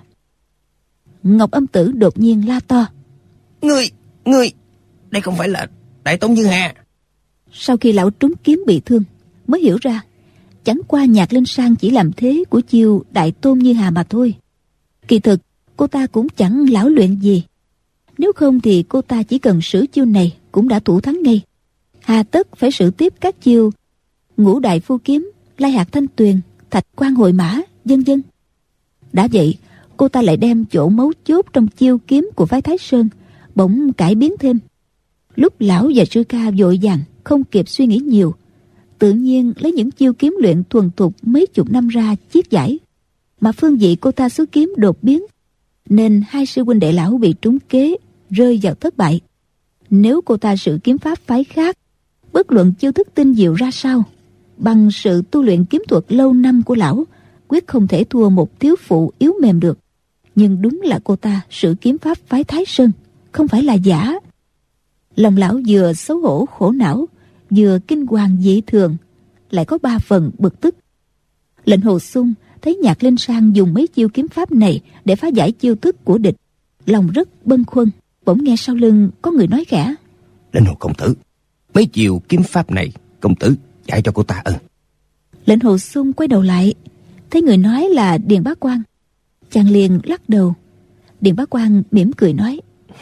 Ngọc Âm Tử đột nhiên la to: Ngươi, ngươi, đây không phải là Đại Tôn Như Hà? Sau khi lão trúng kiếm bị thương, mới hiểu ra chẳng qua Nhạc Linh Sang chỉ làm thế của chiêu Đại Tôn Như Hà mà thôi. Kỳ thực cô ta cũng chẳng lão luyện gì, nếu không thì cô ta chỉ cần sử chiêu này cũng đã thủ thắng ngay. Hà tất phải sử tiếp các chiêu Ngũ đại phu kiếm, Lai hạt Thanh Tuyền, Thạch Quan Hồi Mã, vân vân. Đã vậy, cô ta lại đem chỗ mấu chốt trong chiêu kiếm của phái Thái Sơn bỗng cải biến thêm. Lúc lão và sư ca vội vàng không kịp suy nghĩ nhiều, tự nhiên lấy những chiêu kiếm luyện thuần thục mấy chục năm ra chiết giải, mà phương vị cô ta xuất kiếm đột biến, nên hai sư huynh đệ lão bị trúng kế, rơi vào thất bại. Nếu cô ta sử kiếm pháp phái khác, bất luận chiêu thức tinh diệu ra sao, bằng sự tu luyện kiếm thuật lâu năm của lão, quyết không thể thua một thiếu phụ yếu mềm được. Nhưng đúng là cô ta sử kiếm pháp phái Thái Sơn, không phải là giả. Lòng lão vừa xấu hổ khổ não, vừa kinh hoàng dị thường, lại có ba phần bực tức. Lệnh Hồ Xung thấy Nhạc Linh Sang dùng mấy chiêu kiếm pháp này để phá giải chiêu thức của địch, lòng rất bâng khuâng. Bỗng nghe sau lưng có người nói khẽ: Lệnh Hồ công tử, mấy chiều kiếm pháp này công tử dạy cho cô ta ư? Lệnh Hồ Xung quay đầu lại, thấy người nói là Điền Bá Quang. Chàng liền lắc đầu. Điền Bá Quang mỉm cười nói: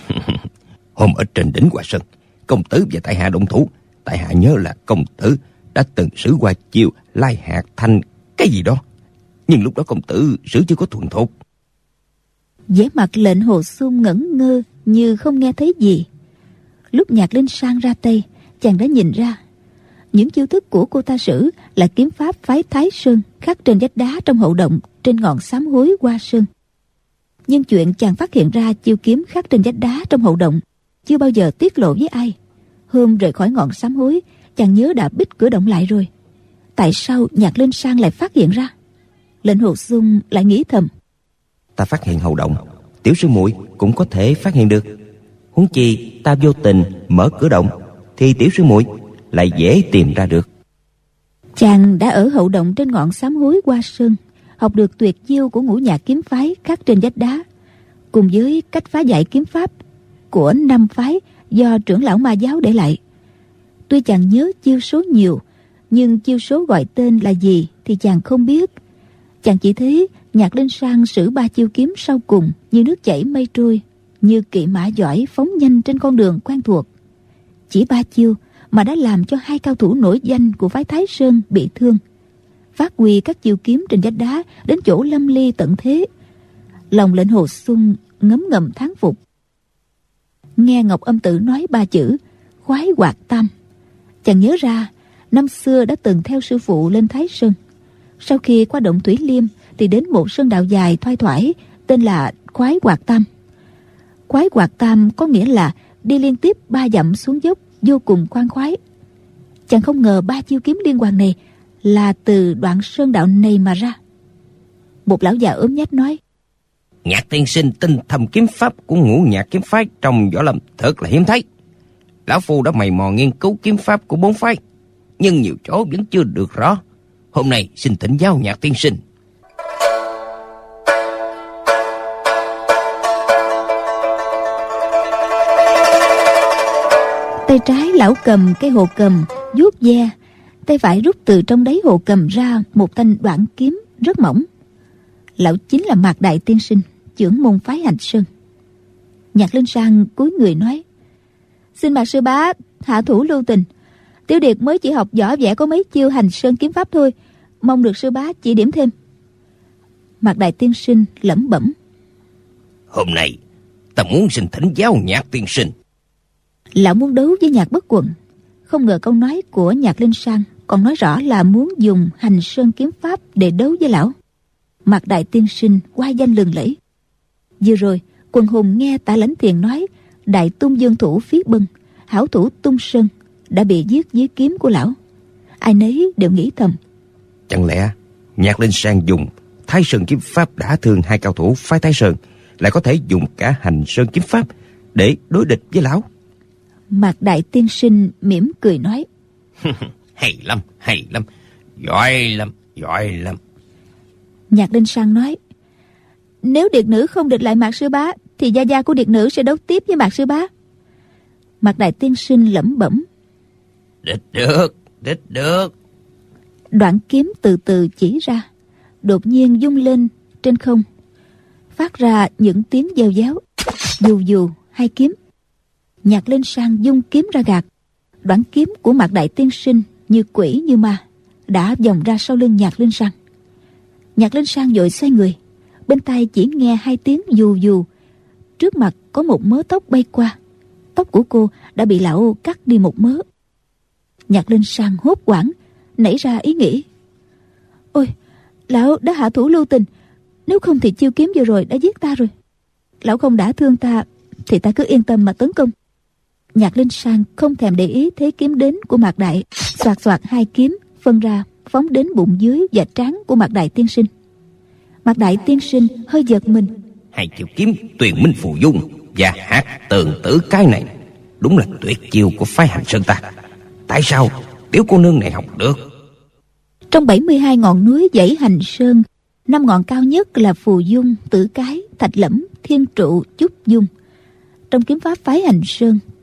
Hôm ở trên đỉnh Hoa Sơn, công tử và tại hạ động thủ. Tại hạ nhớ là công tử đã từng sử qua chiêu lai hạt thanh cái gì đó, nhưng lúc đó công tử sử chưa có thuần thục. vẻ mặt Lệnh Hồ Xung ngẩn ngơ như không nghe thấy gì. Lúc Nhạc Linh Sang ra tay, chàng đã nhìn ra những chiêu thức của cô ta sử là kiếm pháp phái Thái Sơn khắc trên vách đá trong hậu động trên ngọn sám hối Hoa Sơn. Nhưng chuyện chàng phát hiện ra chiêu kiếm khắc trên vách đá trong hậu động chưa bao giờ tiết lộ với ai. Hôm rời khỏi ngọn sám hối, chàng nhớ đã bít cửa động lại rồi. Tại sao Nhạc Linh Sang lại phát hiện ra? Lệnh Hồ Xung lại nghĩ thầm: Ta phát hiện hậu động, tiểu sư muội cũng có thể phát hiện được. Huống chi ta vô tình mở cửa động thì tiểu sư muội lại dễ tìm ra được. Chàng đã ở hậu động trên ngọn sám hối Hoa Sơn, học được tuyệt chiêu của Ngũ Nhạc kiếm phái khắc trên vách đá, cùng với cách phá giải kiếm pháp của năm phái do trưởng lão Ma giáo để lại. Tuy chàng nhớ chiêu số nhiều, nhưng chiêu số gọi tên là gì thì chàng không biết. Chàng chỉ thấy Nhạc Linh Sang sử ba chiêu kiếm sau cùng như nước chảy mây trôi, như kỵ mã giỏi phóng nhanh trên con đường quen thuộc. Chỉ ba chiêu mà đã làm cho hai cao thủ nổi danh của phái Thái Sơn bị thương, phát huy các chiêu kiếm trên vách đá đến chỗ lâm ly tận thế. Lòng Lệnh Hồ Xung ngấm ngầm thán phục. Nghe Ngọc Âm Tử nói ba chữ khoái hoạt tam, chàng nhớ ra năm xưa đã từng theo sư phụ lên Thái Sơn. Sau khi qua động Thủy Liêm thì đến một sơn đạo dài thoai thoải tên là khoái hoạt tam. Khoái hoạt tam có nghĩa là đi liên tiếp ba dặm xuống dốc vô cùng khoan khoái. Chàng không ngờ ba chiêu kiếm liên hoàn này là từ đoạn sơn đạo này mà ra. Một lão già ốm nhách nói: Nhạc tiên sinh tinh thầm kiếm pháp của Ngũ Nhạc kiếm phái trong võ lâm thật là hiếm thấy. Lão phu đã mày mò nghiên cứu kiếm pháp của bốn phái, nhưng nhiều chỗ vẫn chưa được rõ. Hôm nay xin thỉnh giáo Nhạc tiên sinh. Tay trái lão cầm cây hồ cầm vuốt ve, tay phải rút từ trong đáy hồ cầm ra một thanh đoạn kiếm rất mỏng. Lão chính là Mạc Đại tiên sinh, trưởng môn phái Hành Sơn. Nhạc Linh Sang cúi người nói: Xin Mạc sư bá hạ thủ lưu tình, Tiểu Điệt mới chỉ học võ vẽ có mấy chiêu Hành Sơn kiếm pháp thôi, mong được sư bá chỉ điểm thêm. Mạc Đại tiên sinh lẩm bẩm: Hôm nay ta muốn xin thỉnh giáo Nhạc tiên sinh. Lão muốn đấu với Nhạc Bất Quần. Không ngờ câu nói của Nhạc Linh Sang còn nói rõ là muốn dùng Hành Sơn kiếm pháp để đấu với lão. Mạc Đại tiên sinh oai danh lừng lẫy. Vừa rồi quần hùng nghe Tả Lãnh Thiền nói Đại Tung Dương thủ Phí Bân, hảo thủ Tung Sơn đã bị giết dưới kiếm của lão. Ai nấy đều nghĩ thầm: Chẳng lẽ Nhạc Linh Sang dùng Thái Sơn kiếm pháp đã thương hai cao thủ phái Thái Sơn, lại có thể dùng cả Hành Sơn kiếm pháp để đối địch với lão? Mạc Đại tiên sinh mỉm cười nói: Hay lắm, hay lắm, giỏi lắm, giỏi lắm. Nhạc Linh Sang nói: Nếu Điệt nữ không địch lại Mạc sư bá thì gia gia của Điệt nữ sẽ đấu tiếp với Mạc sư bá. Mạc Đại tiên sinh lẩm bẩm: Địch được, địch được. Đoạn kiếm từ từ chỉ ra, đột nhiên vung lên trên không, phát ra những tiếng gieo giáo. Dù dù hai kiếm. Nhạc Linh Sang dung kiếm ra gạt. Đoạn kiếm của Mạc Đại tiên sinh như quỷ như ma đã vòng ra sau lưng Nhạc Linh Sang. Nhạc Linh Sang vội xoay người, bên tai chỉ nghe hai tiếng dù dù. Trước mặt có một mớ tóc bay qua. Tóc của cô đã bị lão cắt đi một mớ. Nhạc Linh Sang hốt hoảng, nảy ra ý nghĩ: Ôi, lão đã hạ thủ lưu tình, nếu không thì chiêu kiếm vừa rồi đã giết ta rồi. Lão không đã thương ta thì ta cứ yên tâm mà tấn công. Nhạc Linh Sang không thèm để ý thế kiếm đến của Mạc Đại, xoạt xoạt hai kiếm phân ra phóng đến bụng dưới và trán của Mạc Đại tiên sinh. Mạc Đại tiên sinh hơi giật mình. Hai chiêu kiếm Tuyền Minh Phù Dung và Hạt Tường Tử cái này đúng là tuyệt chiêu của phái Hành Sơn ta. Tại sao tiểu cô nương này học được? Trong bảy mươi hai ngọn núi dãy Hành Sơn, năm ngọn cao nhất là Phù Dung, Tử Cái, Thạch Lẫm, Thiên Trụ, Chúc Dung. Trong kiếm pháp phái Hành Sơn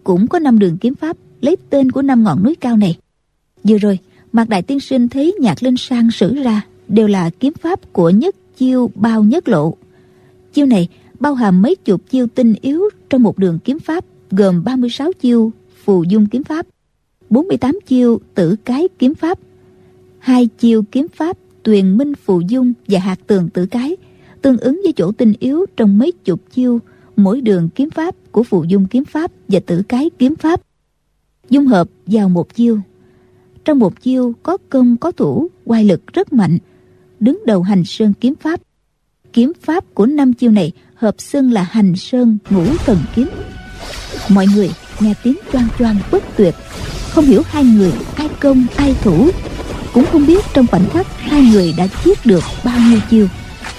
cũng có năm đường kiếm pháp lấy tên của năm ngọn núi cao này. Vừa rồi Mạc Đại Tiên Sinh thấy Nhạc Linh Sang sử ra đều là kiếm pháp của Nhất Chiêu Bao Nhất Lộ. Chiêu này bao hàm mấy chục chiêu tinh yếu trong một đường kiếm pháp, gồm ba mươi sáu chiêu Phù Dung kiếm pháp, bốn mươi tám chiêu Tử Cái kiếm pháp, hai chiêu kiếm pháp Tuyền Minh Phù Dung và Hạt Tường Tử Cái, tương ứng với chỗ tinh yếu trong mấy chục chiêu mỗi đường kiếm pháp của Phù Dung kiếm pháp và Tử Cái kiếm pháp, dung hợp vào một chiêu. Trong một chiêu có công có thủ, oai lực rất mạnh, đứng đầu Hành Sơn kiếm pháp. Kiếm pháp của năm chiêu này hợp xưng là Hành Sơn Ngũ Thần Kiếm. Mọi người nghe tiếng choang choang bất tuyệt, không hiểu hai người ai công ai thủ, cũng không biết trong khoảnh khắc hai người đã chiết được bao nhiêu chiêu.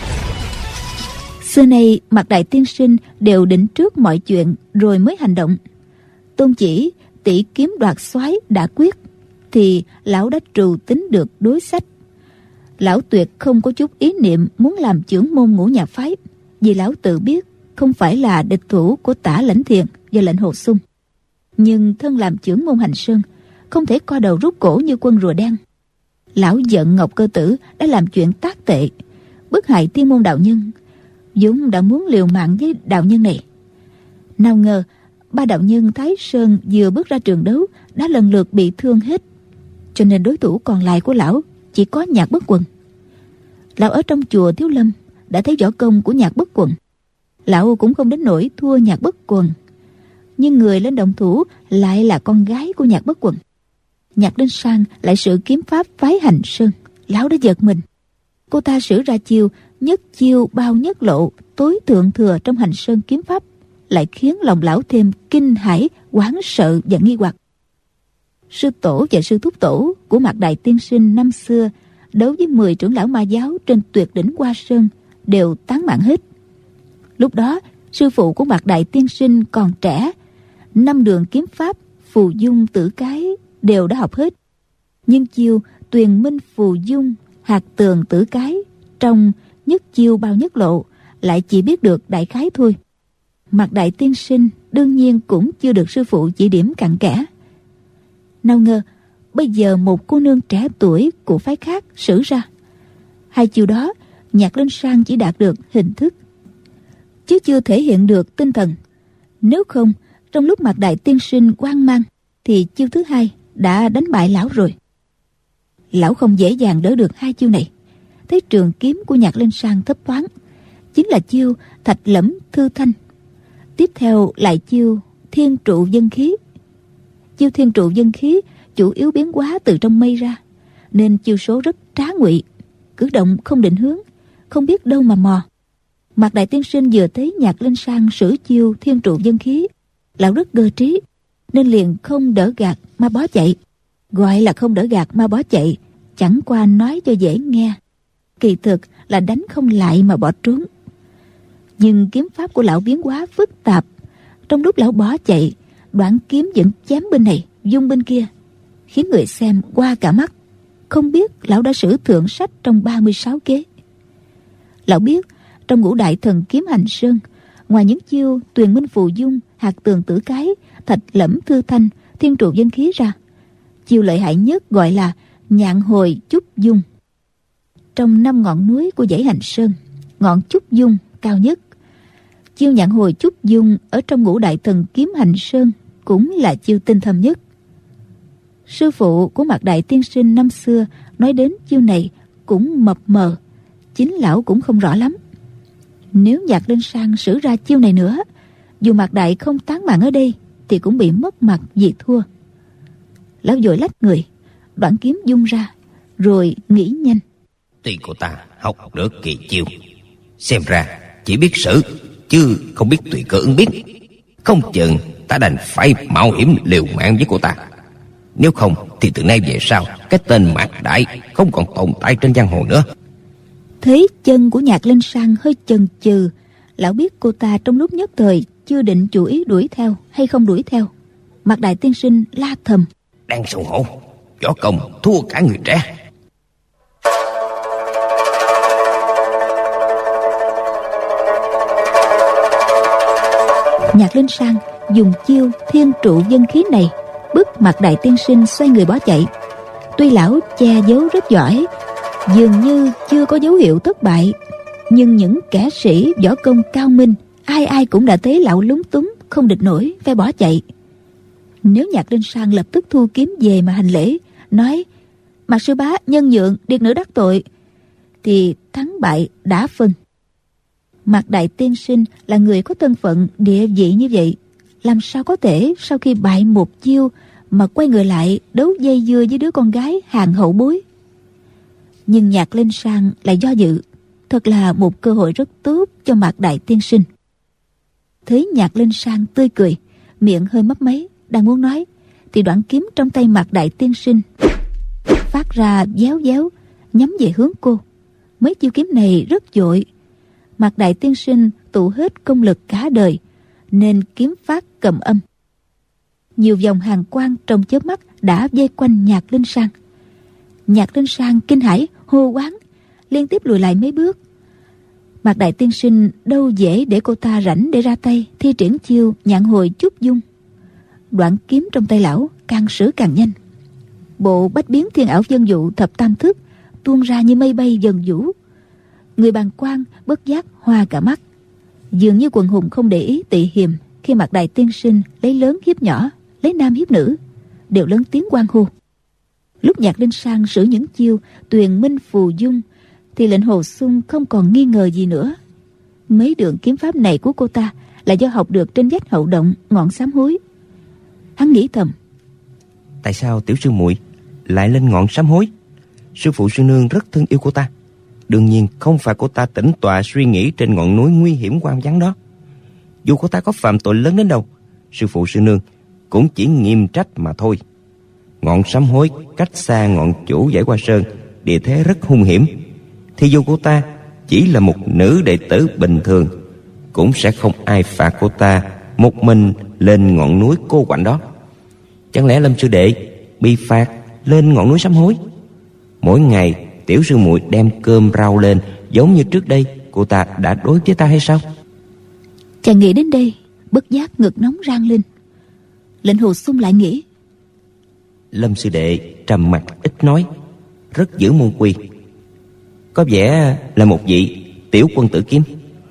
Xưa nay Mạc Đại Tiên Sinh đều định trước mọi chuyện rồi mới hành động. Tôn chỉ tỷ kiếm đoạt soái đã quyết, thì lão đã trù tính được đối sách. Lão tuyệt không có chút ý niệm muốn làm chưởng môn Ngũ Nhạc phái, vì lão tự biết không phải là địch thủ của Tả Lãnh Thiền và Lệnh Hồ Xung. Nhưng thân làm chưởng môn Hành Sơn, không thể co đầu rút cổ như quân rùa đen. Lão giận Ngọc Cơ Tử đã làm chuyện tác tệ, bức hại tiên môn đạo nhân, vốn đã muốn liều mạng với đạo nhân này. Nào ngờ ba đạo nhân Thái Sơn vừa bước ra trường đấu đã lần lượt bị thương hết, cho nên đối thủ còn lại của lão chỉ có Nhạc Bất Quần. Lão ở trong chùa Thiếu Lâm đã thấy võ công của Nhạc Bất Quần, lão cũng không đến nỗi thua Nhạc Bất Quần, nhưng người lên động thủ lại là con gái của Nhạc Bất Quần. Nhạc Linh Sang lại sử kiếm pháp phái Hành Sơn, lão đã giật mình. Cô ta sử ra chiêu Nhất Chiêu Bao Nhất Lộ tối thượng thừa trong Hành Sơn kiếm pháp, lại khiến lòng lão thêm kinh hãi, hoảng sợ và nghi hoặc. Sư tổ và sư thúc tổ của Mạc Đại Tiên Sinh năm xưa đấu với mười trưởng lão ma giáo trên tuyệt đỉnh Hoa Sơn đều tán mạng hết. Lúc đó sư phụ của Mạc Đại Tiên Sinh còn trẻ, năm đường kiếm pháp Phù Dung Tử Cái đều đã học hết, nhưng chiêu Tuyền Minh Phù Dung, Hạt Tường Tử Cái trong Nhất Chiêu Bao Nhất Lộ lại chỉ biết được đại khái thôi. Mạc Đại Tiên Sinh đương nhiên cũng chưa được sư phụ chỉ điểm cặn kẽ. Nào ngờ bây giờ một cô nương trẻ tuổi của phái khác sử ra hai chiêu đó, Nhạc Linh Sang chỉ đạt được hình thức chứ chưa thể hiện được tinh thần. Nếu không, trong lúc Mạc Đại Tiên Sinh hoang mang thì chiêu thứ hai đã đánh bại lão rồi. Lão không dễ dàng đỡ được hai chiêu này. Thấy trường kiếm của Nhạc Linh Sang thấp thoáng, chính là chiêu Thạch Lẫm Thư Thanh. Tiếp theo lại chiêu Thiên Trụ Dân Khí. Chiêu Thiên Trụ Dân Khí chủ yếu biến hóa từ trong mây ra, nên chiêu số rất trá ngụy, cử động không định hướng, không biết đâu mà mò. Mạc Đại Tiên Sinh vừa thấy Nhạc Linh Sang sử chiêu Thiên Trụ Dân Khí, lão rất cơ trí, nên liền không đỡ gạt mà bó chạy. Gọi là không đỡ gạt mà bó chạy, chẳng qua nói cho dễ nghe, kỳ thực là đánh không lại mà bỏ trốn. Nhưng kiếm pháp của lão biến hóa phức tạp, trong lúc lão bỏ chạy, đoạn kiếm vẫn chém bên này vung bên kia, khiến người xem qua cả mắt, không biết lão đã sử thượng sách trong ba mươi sáu kế. Lão biết trong Ngũ Đại Thần Kiếm Hành Sơn, ngoài những chiêu Tuyền Minh Phù Dung, Hạt Tường Tử Cái, Thạch Lẫm Thư Thanh, Thiên Trụ Dân Khí ra, chiêu lợi hại nhất gọi là Nhạn Hồi Chúc Dung. Trong năm ngọn núi của dãy Hành Sơn, ngọn Chúc Dung cao nhất. Chiêu Nhạn Hồi Chúc Dung ở trong Ngũ Đại Thần Kiếm Hành Sơn cũng là chiêu tinh thâm nhất. Sư phụ của Mạc Đại Tiên Sinh năm xưa nói đến chiêu này cũng mập mờ, chính lão cũng không rõ lắm. Nếu Nhạc Linh Sang sử ra chiêu này nữa, dù Mạc Đại không tán mạng ở đây thì cũng bị mất mặt vì thua. Lão vội lách người, đoạn kiếm dung ra, rồi nghĩ nhanh. Tuy cô ta học được kỳ chiêu, xem ra chỉ biết sử chứ không biết tùy cơ ứng biến. Không chừng ta đành phải mạo hiểm liều mạng với cô ta. Nếu không thì từ nay về sau, cái tên Mạc Đại không còn tồn tại trên giang hồ nữa. Thấy chân của Nhạc Linh Sang hơi chần chừ, lão biết cô ta trong lúc nhất thời chưa định chủ ý đuổi theo hay không đuổi theo. Mạc Đại Tiên Sinh la thầm: Đang xấu hổ, võ công thua cả người trẻ. Nhạc Linh Sang dùng chiêu thiên trụ dân khí này bức Mạc Đại Tiên Sinh xoay người bỏ chạy. Tuy lão che giấu rất giỏi, dường như chưa có dấu hiệu thất bại, nhưng những kẻ sĩ võ công cao minh ai ai cũng đã thấy lão lúng túng không địch nổi, phải bỏ chạy. Nếu Nhạc Linh Sang lập tức thu kiếm về mà hành lễ, nói: Mạc sư bá nhân nhượng, điệt nữ đắc tội, thì thắng bại đã phân. Mạc Đại Tiên Sinh là người có thân phận địa vị như vậy, làm sao có thể sau khi bại một chiêu mà quay người lại đấu dây dưa với đứa con gái hàng hậu bối. Nhưng Nhạc Linh Sang lại do dự, thật là một cơ hội rất tốt cho Mạc Đại Tiên Sinh. Thấy Nhạc Linh Sang tươi cười, miệng hơi mấp máy, đang muốn nói, thì đoạn kiếm trong tay Mạc Đại Tiên Sinh phát ra déo déo, nhắm về hướng cô. Mấy chiêu kiếm này rất dội. Mạc Đại Tiên Sinh tụ hết công lực cả đời, nên kiếm phát cầm âm. Nhiều dòng hàn quang trong chớp mắt đã vây quanh Nhạc Linh Sang. Nhạc Linh Sang kinh hãi hô quán, liên tiếp lùi lại mấy bước. Mạc Đại Tiên Sinh đâu dễ để cô ta rảnh để ra tay thi triển chiêu nhạn hồi chút dung. Đoạn kiếm trong tay lão càng sử càng nhanh. Bộ bách biến thiên ảo vân dụ thập tam thức tuôn ra như mây bay dần vũ. Người bàng quan bất giác hoa cả mắt. Dường như quần hùng không để ý tị hiềm khi Mạc Đại Tiên Sinh lấy lớn hiếp nhỏ, lấy nam hiếp nữ, đều lớn tiếng hoan hô. Lúc Nhạc Linh Sang sử những chiêu tuyền minh phù dung, thì Lệnh Hồ Xung không còn nghi ngờ gì nữa. Mấy đường kiếm pháp này của cô ta là do học được trên vách hậu động ngọn sám hối. Hắn nghĩ thầm: tại sao tiểu sư muội lại lên ngọn sám hối? Sư phụ sư nương rất thương yêu cô ta, đương nhiên không phải cô ta tĩnh tọa suy nghĩ trên ngọn núi nguy hiểm hoang vắng đó. Dù cô ta có phạm tội lớn đến đâu, sư phụ sư nương cũng chỉ nghiêm trách mà thôi. Ngọn sám hối cách xa ngọn chủ Giải Hoa Sơn, địa thế rất hung hiểm, thì dù cô ta chỉ là một nữ đệ tử bình thường, cũng sẽ không ai phạt cô ta một mình lên ngọn núi cô quạnh đó. Chẳng lẽ Lâm sư đệ bị phạt lên ngọn núi sám hối? Mỗi ngày tiểu sư muội đem cơm rau lên giống như trước đây cô ta đã đối với ta hay sao? Chàng nghĩ đến đây, bất giác ngực nóng rang lên. Lệnh Hồ Xung lại nghĩ: Lâm sư đệ trầm mặc ít nói, rất giữ môn quy, có vẻ là một vị tiểu quân tử kiếm.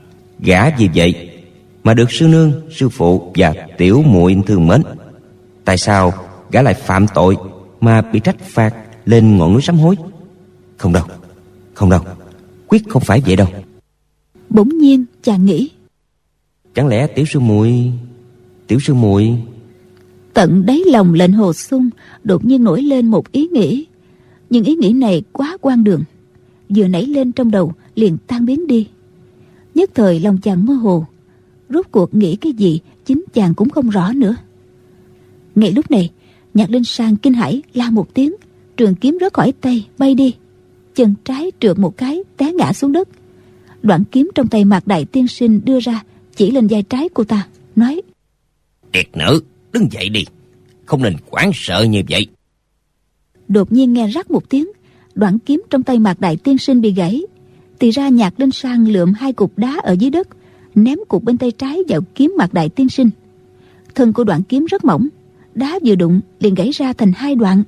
Gã vì vậy mà được sư nương, sư phụ và tiểu muội thương mến. Tại sao gã lại phạm tội mà bị trách phạt lên ngọn núi sám hối? Không đâu, không đâu, quyết không phải vậy đâu. Bỗng nhiên chàng nghĩ: chẳng lẽ tiểu sư muội tiểu sư muội Tận đáy lòng Lệnh Hồ Xung đột nhiên nổi lên một ý nghĩ, nhưng ý nghĩ này quá hoang đường, vừa nảy lên trong đầu liền tan biến đi. Nhất thời lòng chàng mơ hồ, rốt cuộc nghĩ cái gì chính chàng cũng không rõ nữa. Ngay lúc này, Nhạc Linh Sang kinh hãi la một tiếng, trường kiếm rớt khỏi tay bay đi, chân trái trượt một cái té ngã xuống đất. Đoạn kiếm trong tay Mạc Đại Tiên Sinh đưa ra chỉ lên vai trái cô ta, nói: Triệt nữ, đứng dậy đi, không nên hoảng sợ như vậy. Đột nhiên nghe rắc một tiếng, đoạn kiếm trong tay Mạc Đại Tiên Sinh bị gãy. Thì ra Nhạc Linh Sang lượm hai cục đá ở dưới đất, ném cục bên tay trái vào kiếm Mạc Đại Tiên Sinh. Thân của đoạn kiếm rất mỏng, đá vừa đụng liền gãy ra thành hai đoạn.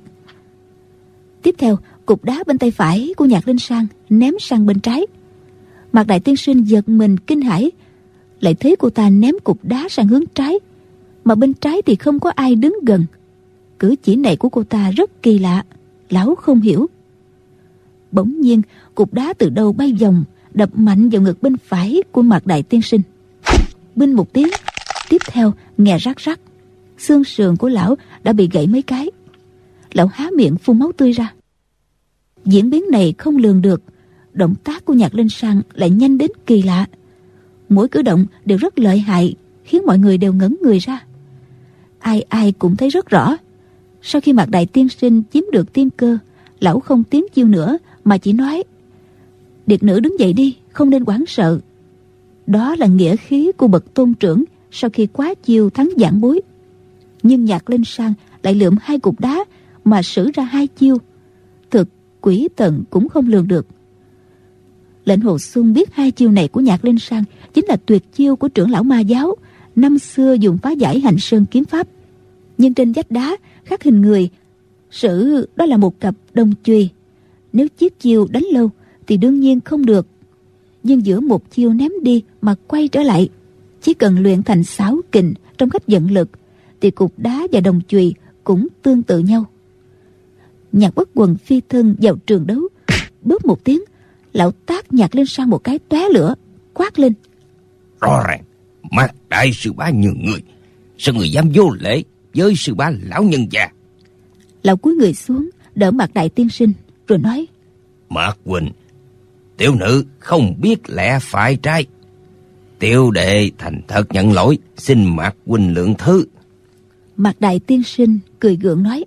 Tiếp theo, cục đá bên tay phải của Nhạc Linh Sang ném sang bên trái. Mạc Đại Tiên Sinh giật mình kinh hãi, lại thấy cô ta ném cục đá sang hướng trái, mà bên trái thì không có ai đứng gần. Cử chỉ này của cô ta rất kỳ lạ, lão không hiểu. Bỗng nhiên cục đá từ đâu bay vòng, đập mạnh vào ngực bên phải của Mạc Đại Tiên Sinh. Binh một tiếng, tiếp theo nghe rắc rắc, xương sườn của lão đã bị gãy mấy cái. Lão há miệng phun máu tươi ra. Diễn biến này không lường được, động tác của Nhạc Linh Sang lại nhanh đến kỳ lạ. Mỗi cử động đều rất lợi hại, khiến mọi người đều ngẩn người ra. Ai ai cũng thấy rất rõ. Sau khi Mạc Đại Tiên Sinh chiếm được tiên cơ, lão không tiến chiêu nữa mà chỉ nói: Điệt nữ đứng dậy đi, không nên hoảng sợ. Đó là nghĩa khí của bậc tôn trưởng sau khi quá chiêu thắng giảng bối. Nhưng Nhạc Linh Sang lại lượm hai cục đá mà sử ra hai chiêu, thực quỷ tận cũng không lường được. Lệnh Hồ Xung biết hai chiêu này của Nhạc Linh Sang chính là tuyệt chiêu của trưởng lão ma giáo, năm xưa dùng phá giải Hành Sơn kiếm pháp, nhưng trên vách đá khắc hình người, sử đó là một cặp đồng chùy. Nếu chiếc chiêu đánh lâu thì đương nhiên không được, nhưng giữa một chiêu ném đi mà quay trở lại, chỉ cần luyện thành xảo kình trong cách vận lực, thì cục đá và đồng chùy cũng tương tự nhau. Nhạc Bất Quần phi thân vào trường đấu, bóp một tiếng, lão tát Nhạc Linh Sang một cái tóe lửa, quát lên: Rõ ràng Mạc đại sư bá nhường người, sao người dám vô lễ với sư bá lão nhân già? Lão cúi người xuống đỡ Mạc đại tiên sinh rồi nói: Mạc huynh, tiểu nữ không biết lẽ phải trái, tiểu đệ thành thật nhận lỗi, xin Mạc huynh lượng thứ. Mạc đại tiên sinh cười gượng nói: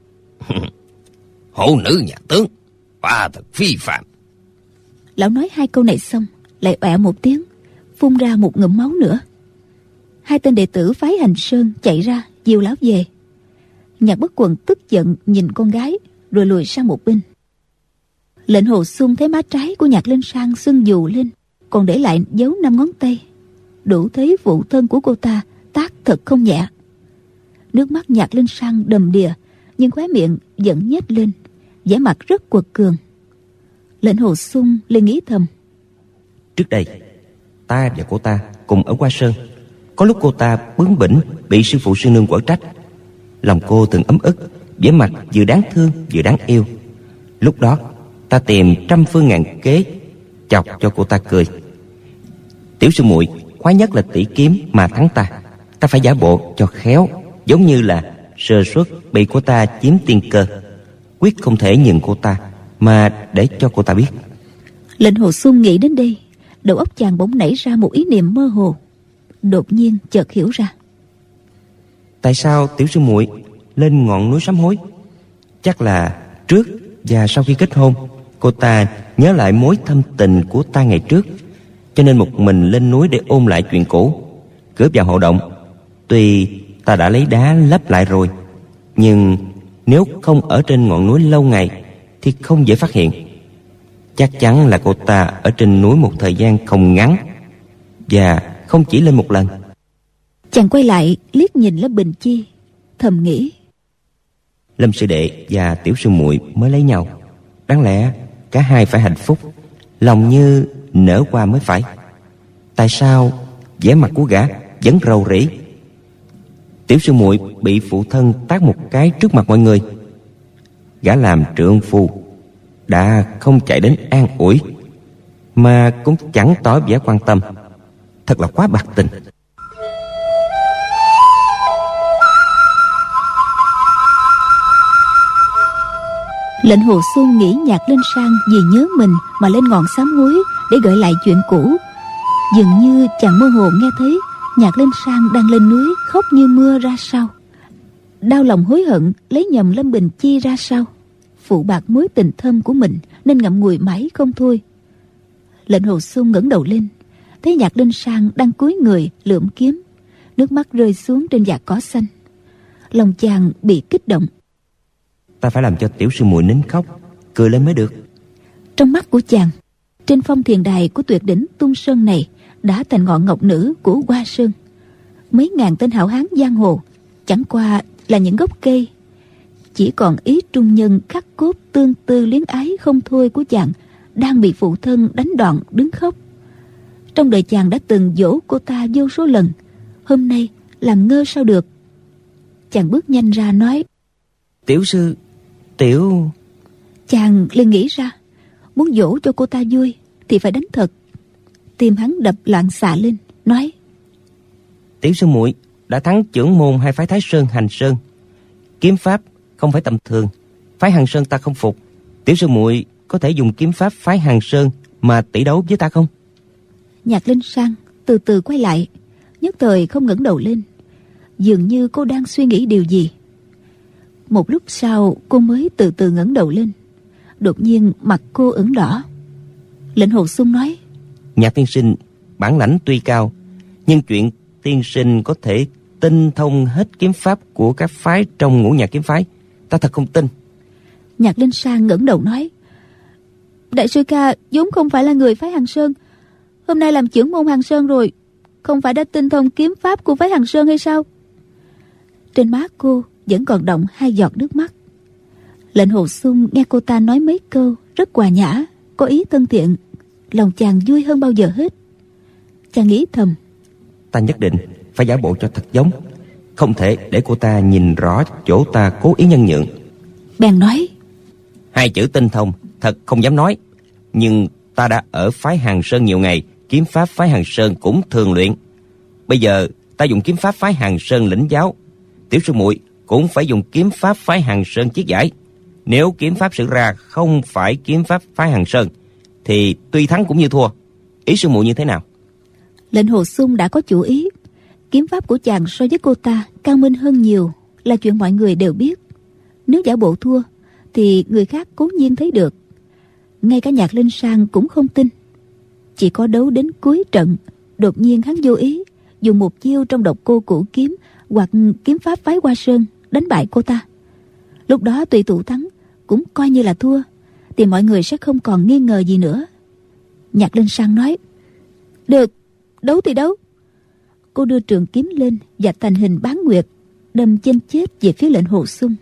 Hổ nữ nhà tướng, quả thật phi phạm. Lão nói hai câu này xong lại ọe một tiếng, phun ra một ngụm máu nữa. Hai tên đệ tử phái Hành Sơn chạy ra dìu lão về. Nhạc Bất Quần tức giận nhìn con gái rồi lùi sang một bên. Lệnh Hồ Xung thấy má trái của Nhạc Linh Sang sưng dù lên, còn để lại dấu năm ngón tay, đủ thấy phụ thân của cô ta tác thật không nhẹ. Nước mắt Nhạc Linh Sang đầm đìa, nhưng khóe miệng vẫn nhếch lên, vẻ mặt rất quật cường. Lệnh Hồ Xung liền nghĩ thầm: Trước đây ta và cô ta cùng ở Hoa Sơn, có lúc cô ta bướng bỉnh bị sư phụ sư nương quở trách, lòng cô từng ấm ức, vẻ mặt vừa đáng thương vừa đáng yêu. Lúc đó ta tìm trăm phương ngàn kế chọc cho cô ta cười. Tiểu sư muội khoái nhất là tỷ kiếm mà thắng ta, ta phải giả bộ cho khéo, giống như là sơ suất bị cô ta chiếm tiên cơ, quyết không thể nhường cô ta mà để cho cô ta biết. Lệnh Hồ Xung nghĩ đến đây, đầu óc chàng bỗng nảy ra một ý niệm mơ hồ, đột nhiên chợt hiểu ra. Tại sao tiểu sư muội lên ngọn núi sám hối? Chắc là trước và sau khi kết hôn, cô ta nhớ lại mối thâm tình của ta ngày trước, cho nên một mình lên núi để ôn lại chuyện cũ. Cướp vào hậu động, tuy ta đã lấy đá lấp lại rồi, nhưng nếu không ở trên ngọn núi lâu ngày thì không dễ phát hiện. Chắc chắn là cô ta ở trên núi một thời gian không ngắn, và không chỉ lên một lần. Chàng quay lại liếc nhìn Lâm Bình Chi, thầm nghĩ: Lâm sư đệ và tiểu sư muội mới lấy nhau, đáng lẽ cả hai phải hạnh phúc, lòng như nở hoa mới phải. Tại sao vẻ mặt của gã vẫn rầu rĩ? Tiểu sư muội bị phụ thân tát một cái trước mặt mọi người, gã làm trượng phu đã không chạy đến an ủi, mà cũng chẳng tỏ vẻ quan tâm, thật là quá bạc tình. Lệnh Hồ Xung nghĩ Nhạc Linh Sang vì nhớ mình mà lên ngọn sám hối để gợi lại chuyện cũ. Dường như chàng mơ hồ nghe thấy Nhạc Linh Sang đang lên núi khóc như mưa ra sao, đau lòng hối hận lấy nhầm Lâm Bình Chi ra sao, phụ bạc mối tình thâm của mình nên ngậm ngùi mãi không thôi. Lệnh Hồ Xung ngẩng đầu lên, thấy Nhạc Linh Sang đang cúi người lượm kiếm, nước mắt rơi xuống trên vạt cỏ xanh. Lòng chàng bị kích động. Ta phải làm cho tiểu sư muội nín khóc, cười lên mới được. Trong mắt của chàng, trên phong thiền đài của tuyệt đỉnh Tung Sơn này đã thành ngọn ngọc nữ của Hoa Sơn. Mấy ngàn tên hảo hán giang hồ chẳng qua là những gốc cây. Chỉ còn ý trung nhân khắc cốt tương tư luyến ái không thôi của chàng đang bị phụ thân đánh đòn đứng khóc. Trong đời chàng đã từng dỗ cô ta vô số lần, hôm nay làm ngơ sao được. Chàng bước nhanh ra nói: Tiểu sư, tiểu... Chàng liền nghĩ ra, muốn dỗ cho cô ta vui thì phải đánh thật. Tim hắn đập loạn xạ lên, nói: Tiểu sư muội đã thắng trưởng môn hai phái Thái Sơn, Hành Sơn, kiếm pháp không phải tầm thường. Phái Hành Sơn ta không phục, tiểu sư muội có thể dùng kiếm pháp phái Hành Sơn mà tỷ đấu với ta không? Nhạc Linh Sang từ từ quay lại, nhất thời không ngẩng đầu lên, dường như cô đang suy nghĩ điều gì. Một lúc sau cô mới từ từ ngẩng đầu lên, đột nhiên mặt cô ửng đỏ. Lệnh Hồ Xung nói: Nhạc tiên sinh bản lãnh tuy cao, nhưng chuyện tiên sinh có thể tinh thông hết kiếm pháp của các phái trong Ngũ Nhạc kiếm phái, ta thật không tin. Nhạc Linh Sang ngẩng đầu nói: Đại sư ca vốn không phải là người phái Hằng Sơn, hôm nay làm trưởng môn Hằng Sơn rồi, không phải đã tinh thông kiếm pháp của phái Hằng Sơn hay sao? Trên má cô vẫn còn đọng hai giọt nước mắt. Lệnh Hồ Xung nghe cô ta nói mấy câu rất hòa nhã, có ý thân thiện, lòng chàng vui hơn bao giờ hết. Chàng nghĩ thầm, ta nhất định phải giả bộ cho thật giống, không thể để cô ta nhìn rõ chỗ ta cố ý nhân nhượng. Bèn nói, hai chữ tinh thông thật không dám nói, nhưng ta đã ở phái Hằng Sơn nhiều ngày, kiếm pháp phái Hằng Sơn cũng thường luyện. Bây giờ ta dùng kiếm pháp phái Hằng Sơn lĩnh giáo, tiểu sư muội cũng phải dùng kiếm pháp phái Hằng Sơn chiết giải. Nếu kiếm pháp sử ra không phải kiếm pháp phái Hằng Sơn thì tuy thắng cũng như thua. Ý sư muội như thế nào? Lệnh Hồ Xung đã có chủ ý. Kiếm pháp của chàng so với cô ta cao minh hơn nhiều là chuyện mọi người đều biết. Nếu giả bộ thua thì người khác cố nhiên thấy được. Ngay cả Nhạc Linh Sang cũng không tin. Chỉ có đấu đến cuối trận, đột nhiên hắn vô ý dùng một chiêu trong Độc Cô Cửu Kiếm hoặc kiếm pháp phái Hoa Sơn đánh bại cô ta. Lúc đó tùy thủ thắng cũng coi như là thua, thì mọi người sẽ không còn nghi ngờ gì nữa. Nhạc Linh Sang nói, được, đấu thì đấu. Cô đưa trường kiếm lên và thành hình bán nguyệt, đâm chênh chết về phía Lệnh Hồ Xung.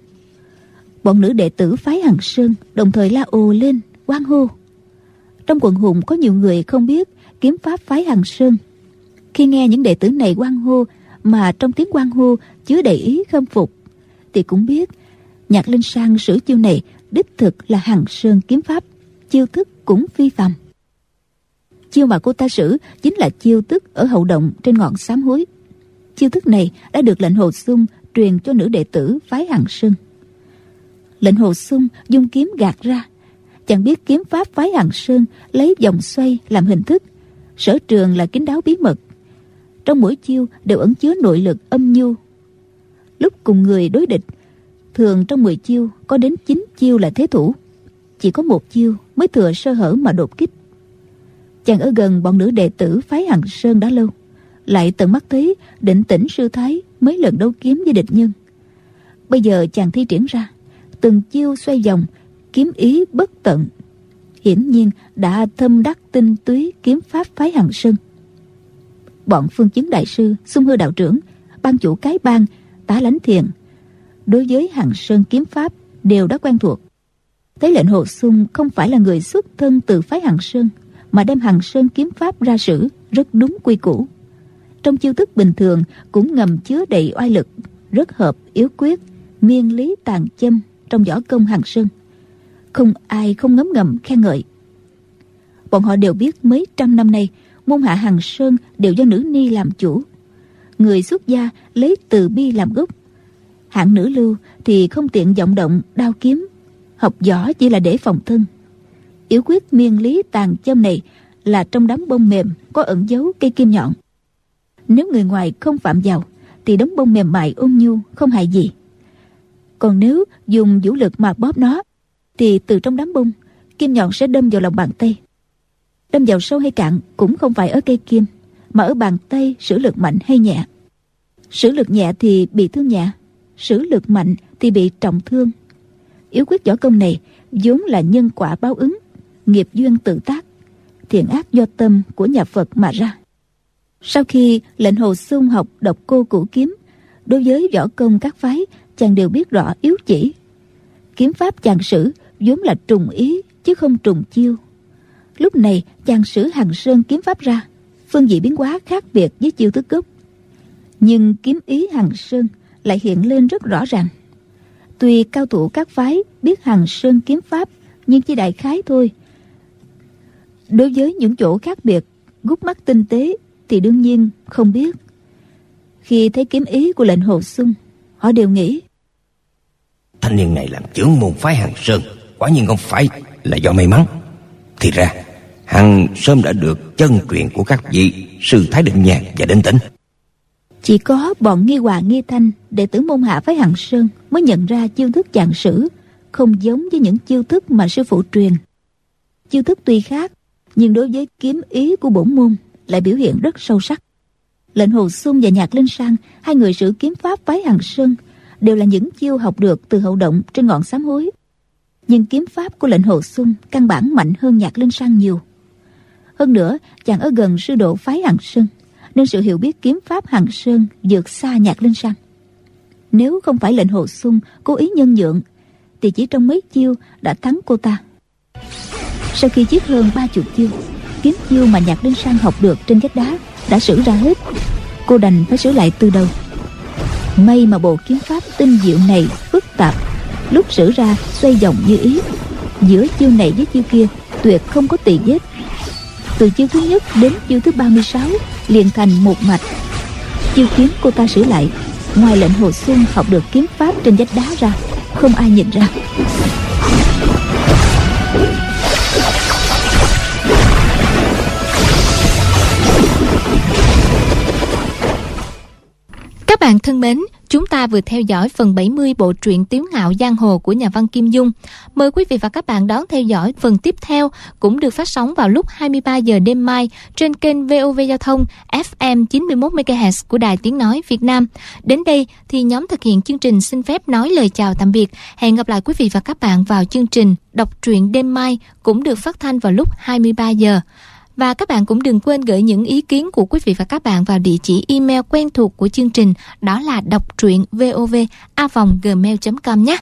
Bọn nữ đệ tử phái Hằng Sơn đồng thời la ồ lên, hoan hô. Trong quần hùng có nhiều người không biết kiếm pháp phái Hằng Sơn. Khi nghe những đệ tử này hoan hô mà trong tiếng hoan hô chứa đầy ý khâm phục, thì cũng biết Nhạc Linh Sang sử chiêu này đích thực là Hằng Sơn kiếm pháp, chiêu thức cũng phi phàm. Chiêu mà cô ta sử chính là chiêu thức ở hậu động trên ngọn sám hối. Chiêu thức này đã được Lệnh Hồ Xung truyền cho nữ đệ tử phái Hằng Sơn. Lệnh Hồ Xung dung kiếm gạt ra. Chẳng biết kiếm pháp phái Hằng Sơn lấy vòng xoay làm hình thức, sở trường là kín đáo bí mật. Trong mỗi chiêu đều ẩn chứa nội lực âm nhu. Lúc cùng người đối địch, thường trong mười chiêu có đến chín chiêu là thế thủ, chỉ có một chiêu mới thừa sơ hở mà đột kích. Chàng ở gần bọn nữ đệ tử phái Hằng Sơn đã lâu, lại tận mắt thấy Định Tĩnh sư thái mấy lần đấu kiếm với địch nhân. Bây giờ chàng thi triển ra từng chiêu xoay vòng, kiếm ý bất tận, hiển nhiên đã thâm đắc tinh túy kiếm pháp phái Hằng Sơn. Bọn Phương Chứng đại sư, Xung Hư đạo trưởng, ban chủ cái bang, Tá Lãnh Thiền đối với Hằng Sơn kiếm pháp đều đã quen thuộc. Thấy Lệnh Hồ Xung không phải là người xuất thân từ phái Hằng Sơn, mà đem Hằng Sơn kiếm pháp ra sử rất đúng quy củ. Trong chiêu thức bình thường cũng ngầm chứa đầy oai lực, rất hợp yếu quyết, miên lý tàn châm trong võ công Hằng Sơn. Không ai không ngấm ngầm khen ngợi. Bọn họ đều biết mấy trăm năm nay môn hạ Hằng Sơn đều do nữ ni làm chủ. Người xuất gia lấy từ bi làm gốc. Hạng nữ lưu thì không tiện vọng động đao kiếm, học võ chỉ là để phòng thân. Yếu quyết miên lý tàn châm này là trong đám bông mềm có ẩn giấu cây kim nhọn. Nếu người ngoài không phạm vào thì đống bông mềm mại ôn nhu không hại gì. Còn nếu dùng vũ lực mà bóp nó thì từ trong đám bông, kim nhọn sẽ đâm vào lòng bàn tay. Đâm vào sâu hay cạn cũng không phải ở cây kim, mà ở bàn tay sử lực mạnh hay nhẹ. Sử lực nhẹ thì bị thương nhẹ, sử lực mạnh thì bị trọng thương. Yếu quyết võ công này vốn là nhân quả báo ứng, nghiệp duyên tự tác, thiện ác do tâm của nhà Phật mà ra. Sau khi Lệnh Hồ Xung học Độc Cô Cửu Kiếm, đối với võ công các phái chàng đều biết rõ yếu chỉ. Kiếm pháp chàng sử vốn là trùng ý chứ không trùng chiêu. Lúc này chàng sử Hằng Sơn kiếm pháp ra, phương vị biến hóa khác biệt với chiêu thức gốc, nhưng kiếm ý Hằng Sơn lại hiện lên rất rõ ràng. Tuy cao thủ các phái biết Hằng Sơn kiếm pháp, nhưng chỉ đại khái thôi. Đối với những chỗ khác biệt, gút mắt tinh tế thì đương nhiên không biết. Khi thấy kiếm ý của Lệnh Hồ Xung, họ đều nghĩ thanh niên này làm trưởng môn phái Hằng Sơn quả nhiên không phải là do may mắn. Thì ra hắn sớm đã được chân truyền của các vị sư Thái Định Nhàn và Định Tĩnh. Chỉ có bọn Nghi Hòa Nghi Thanh, đệ tử môn hạ phái Hằng Sơn mới nhận ra chiêu thức chàng sử không giống với những chiêu thức mà sư phụ truyền. Chiêu thức tuy khác, nhưng đối với kiếm ý của bổn môn lại biểu hiện rất sâu sắc. Lệnh Hồ Xung và Nhạc Linh Sang, hai người sử kiếm pháp phái Hằng Sơn, đều là những chiêu học được từ hậu động trên ngọn sám hối. Nhưng kiếm pháp của Lệnh Hồ Xung căn bản mạnh hơn Nhạc Linh Sang nhiều. Hơn nữa, chàng ở gần sư độ phái Hằng Sơn, nên sự hiểu biết kiếm pháp Hằng Sơn vượt xa Nhạc Linh San. Nếu không phải lệnh Hồ Xung cố ý nhân nhượng thì chỉ trong mấy chiêu đã thắng cô ta. Sau khi giết hơn ba chục chiêu, kiếm chiêu mà Nhạc Linh San học được trên vách đá đã sử ra hết. Cô đành phải sử lại từ đầu. May mà bộ kiếm pháp tinh diệu này phức tạp, lúc sử ra xoay vòng như ý, giữa chiêu này với chiêu kia tuyệt không có tì vết. Từ chiêu thứ nhất đến chiêu thứ ba mươi sáu liền thành một mạch. Chiêu kiếm cô ta sử lại, ngoài lệnh Hồ Xung học được kiếm pháp trên vách đá ra, không ai nhìn ra. Các bạn thân mến, chúng ta vừa theo dõi phần bảy mươi bộ truyện Tiếu Ngạo Giang Hồ của nhà văn Kim Dung. Mời quý vị và các bạn đón theo dõi phần tiếp theo, cũng được phát sóng vào lúc hai mươi ba giờ đêm mai trên kênh vê o vê Giao thông ép em chín mươi mốt mê ga héc của Đài Tiếng Nói Việt Nam. Đến đây thì nhóm thực hiện chương trình xin phép nói lời chào tạm biệt. Hẹn gặp lại quý vị và các bạn vào chương trình Đọc truyện đêm mai, cũng được phát thanh vào lúc hai mươi ba giờ. Và các bạn cũng đừng quên gửi những ý kiến của quý vị và các bạn vào địa chỉ email quen thuộc của chương trình, đó là đọc truyện vov a vòng gmail chấm com nhé.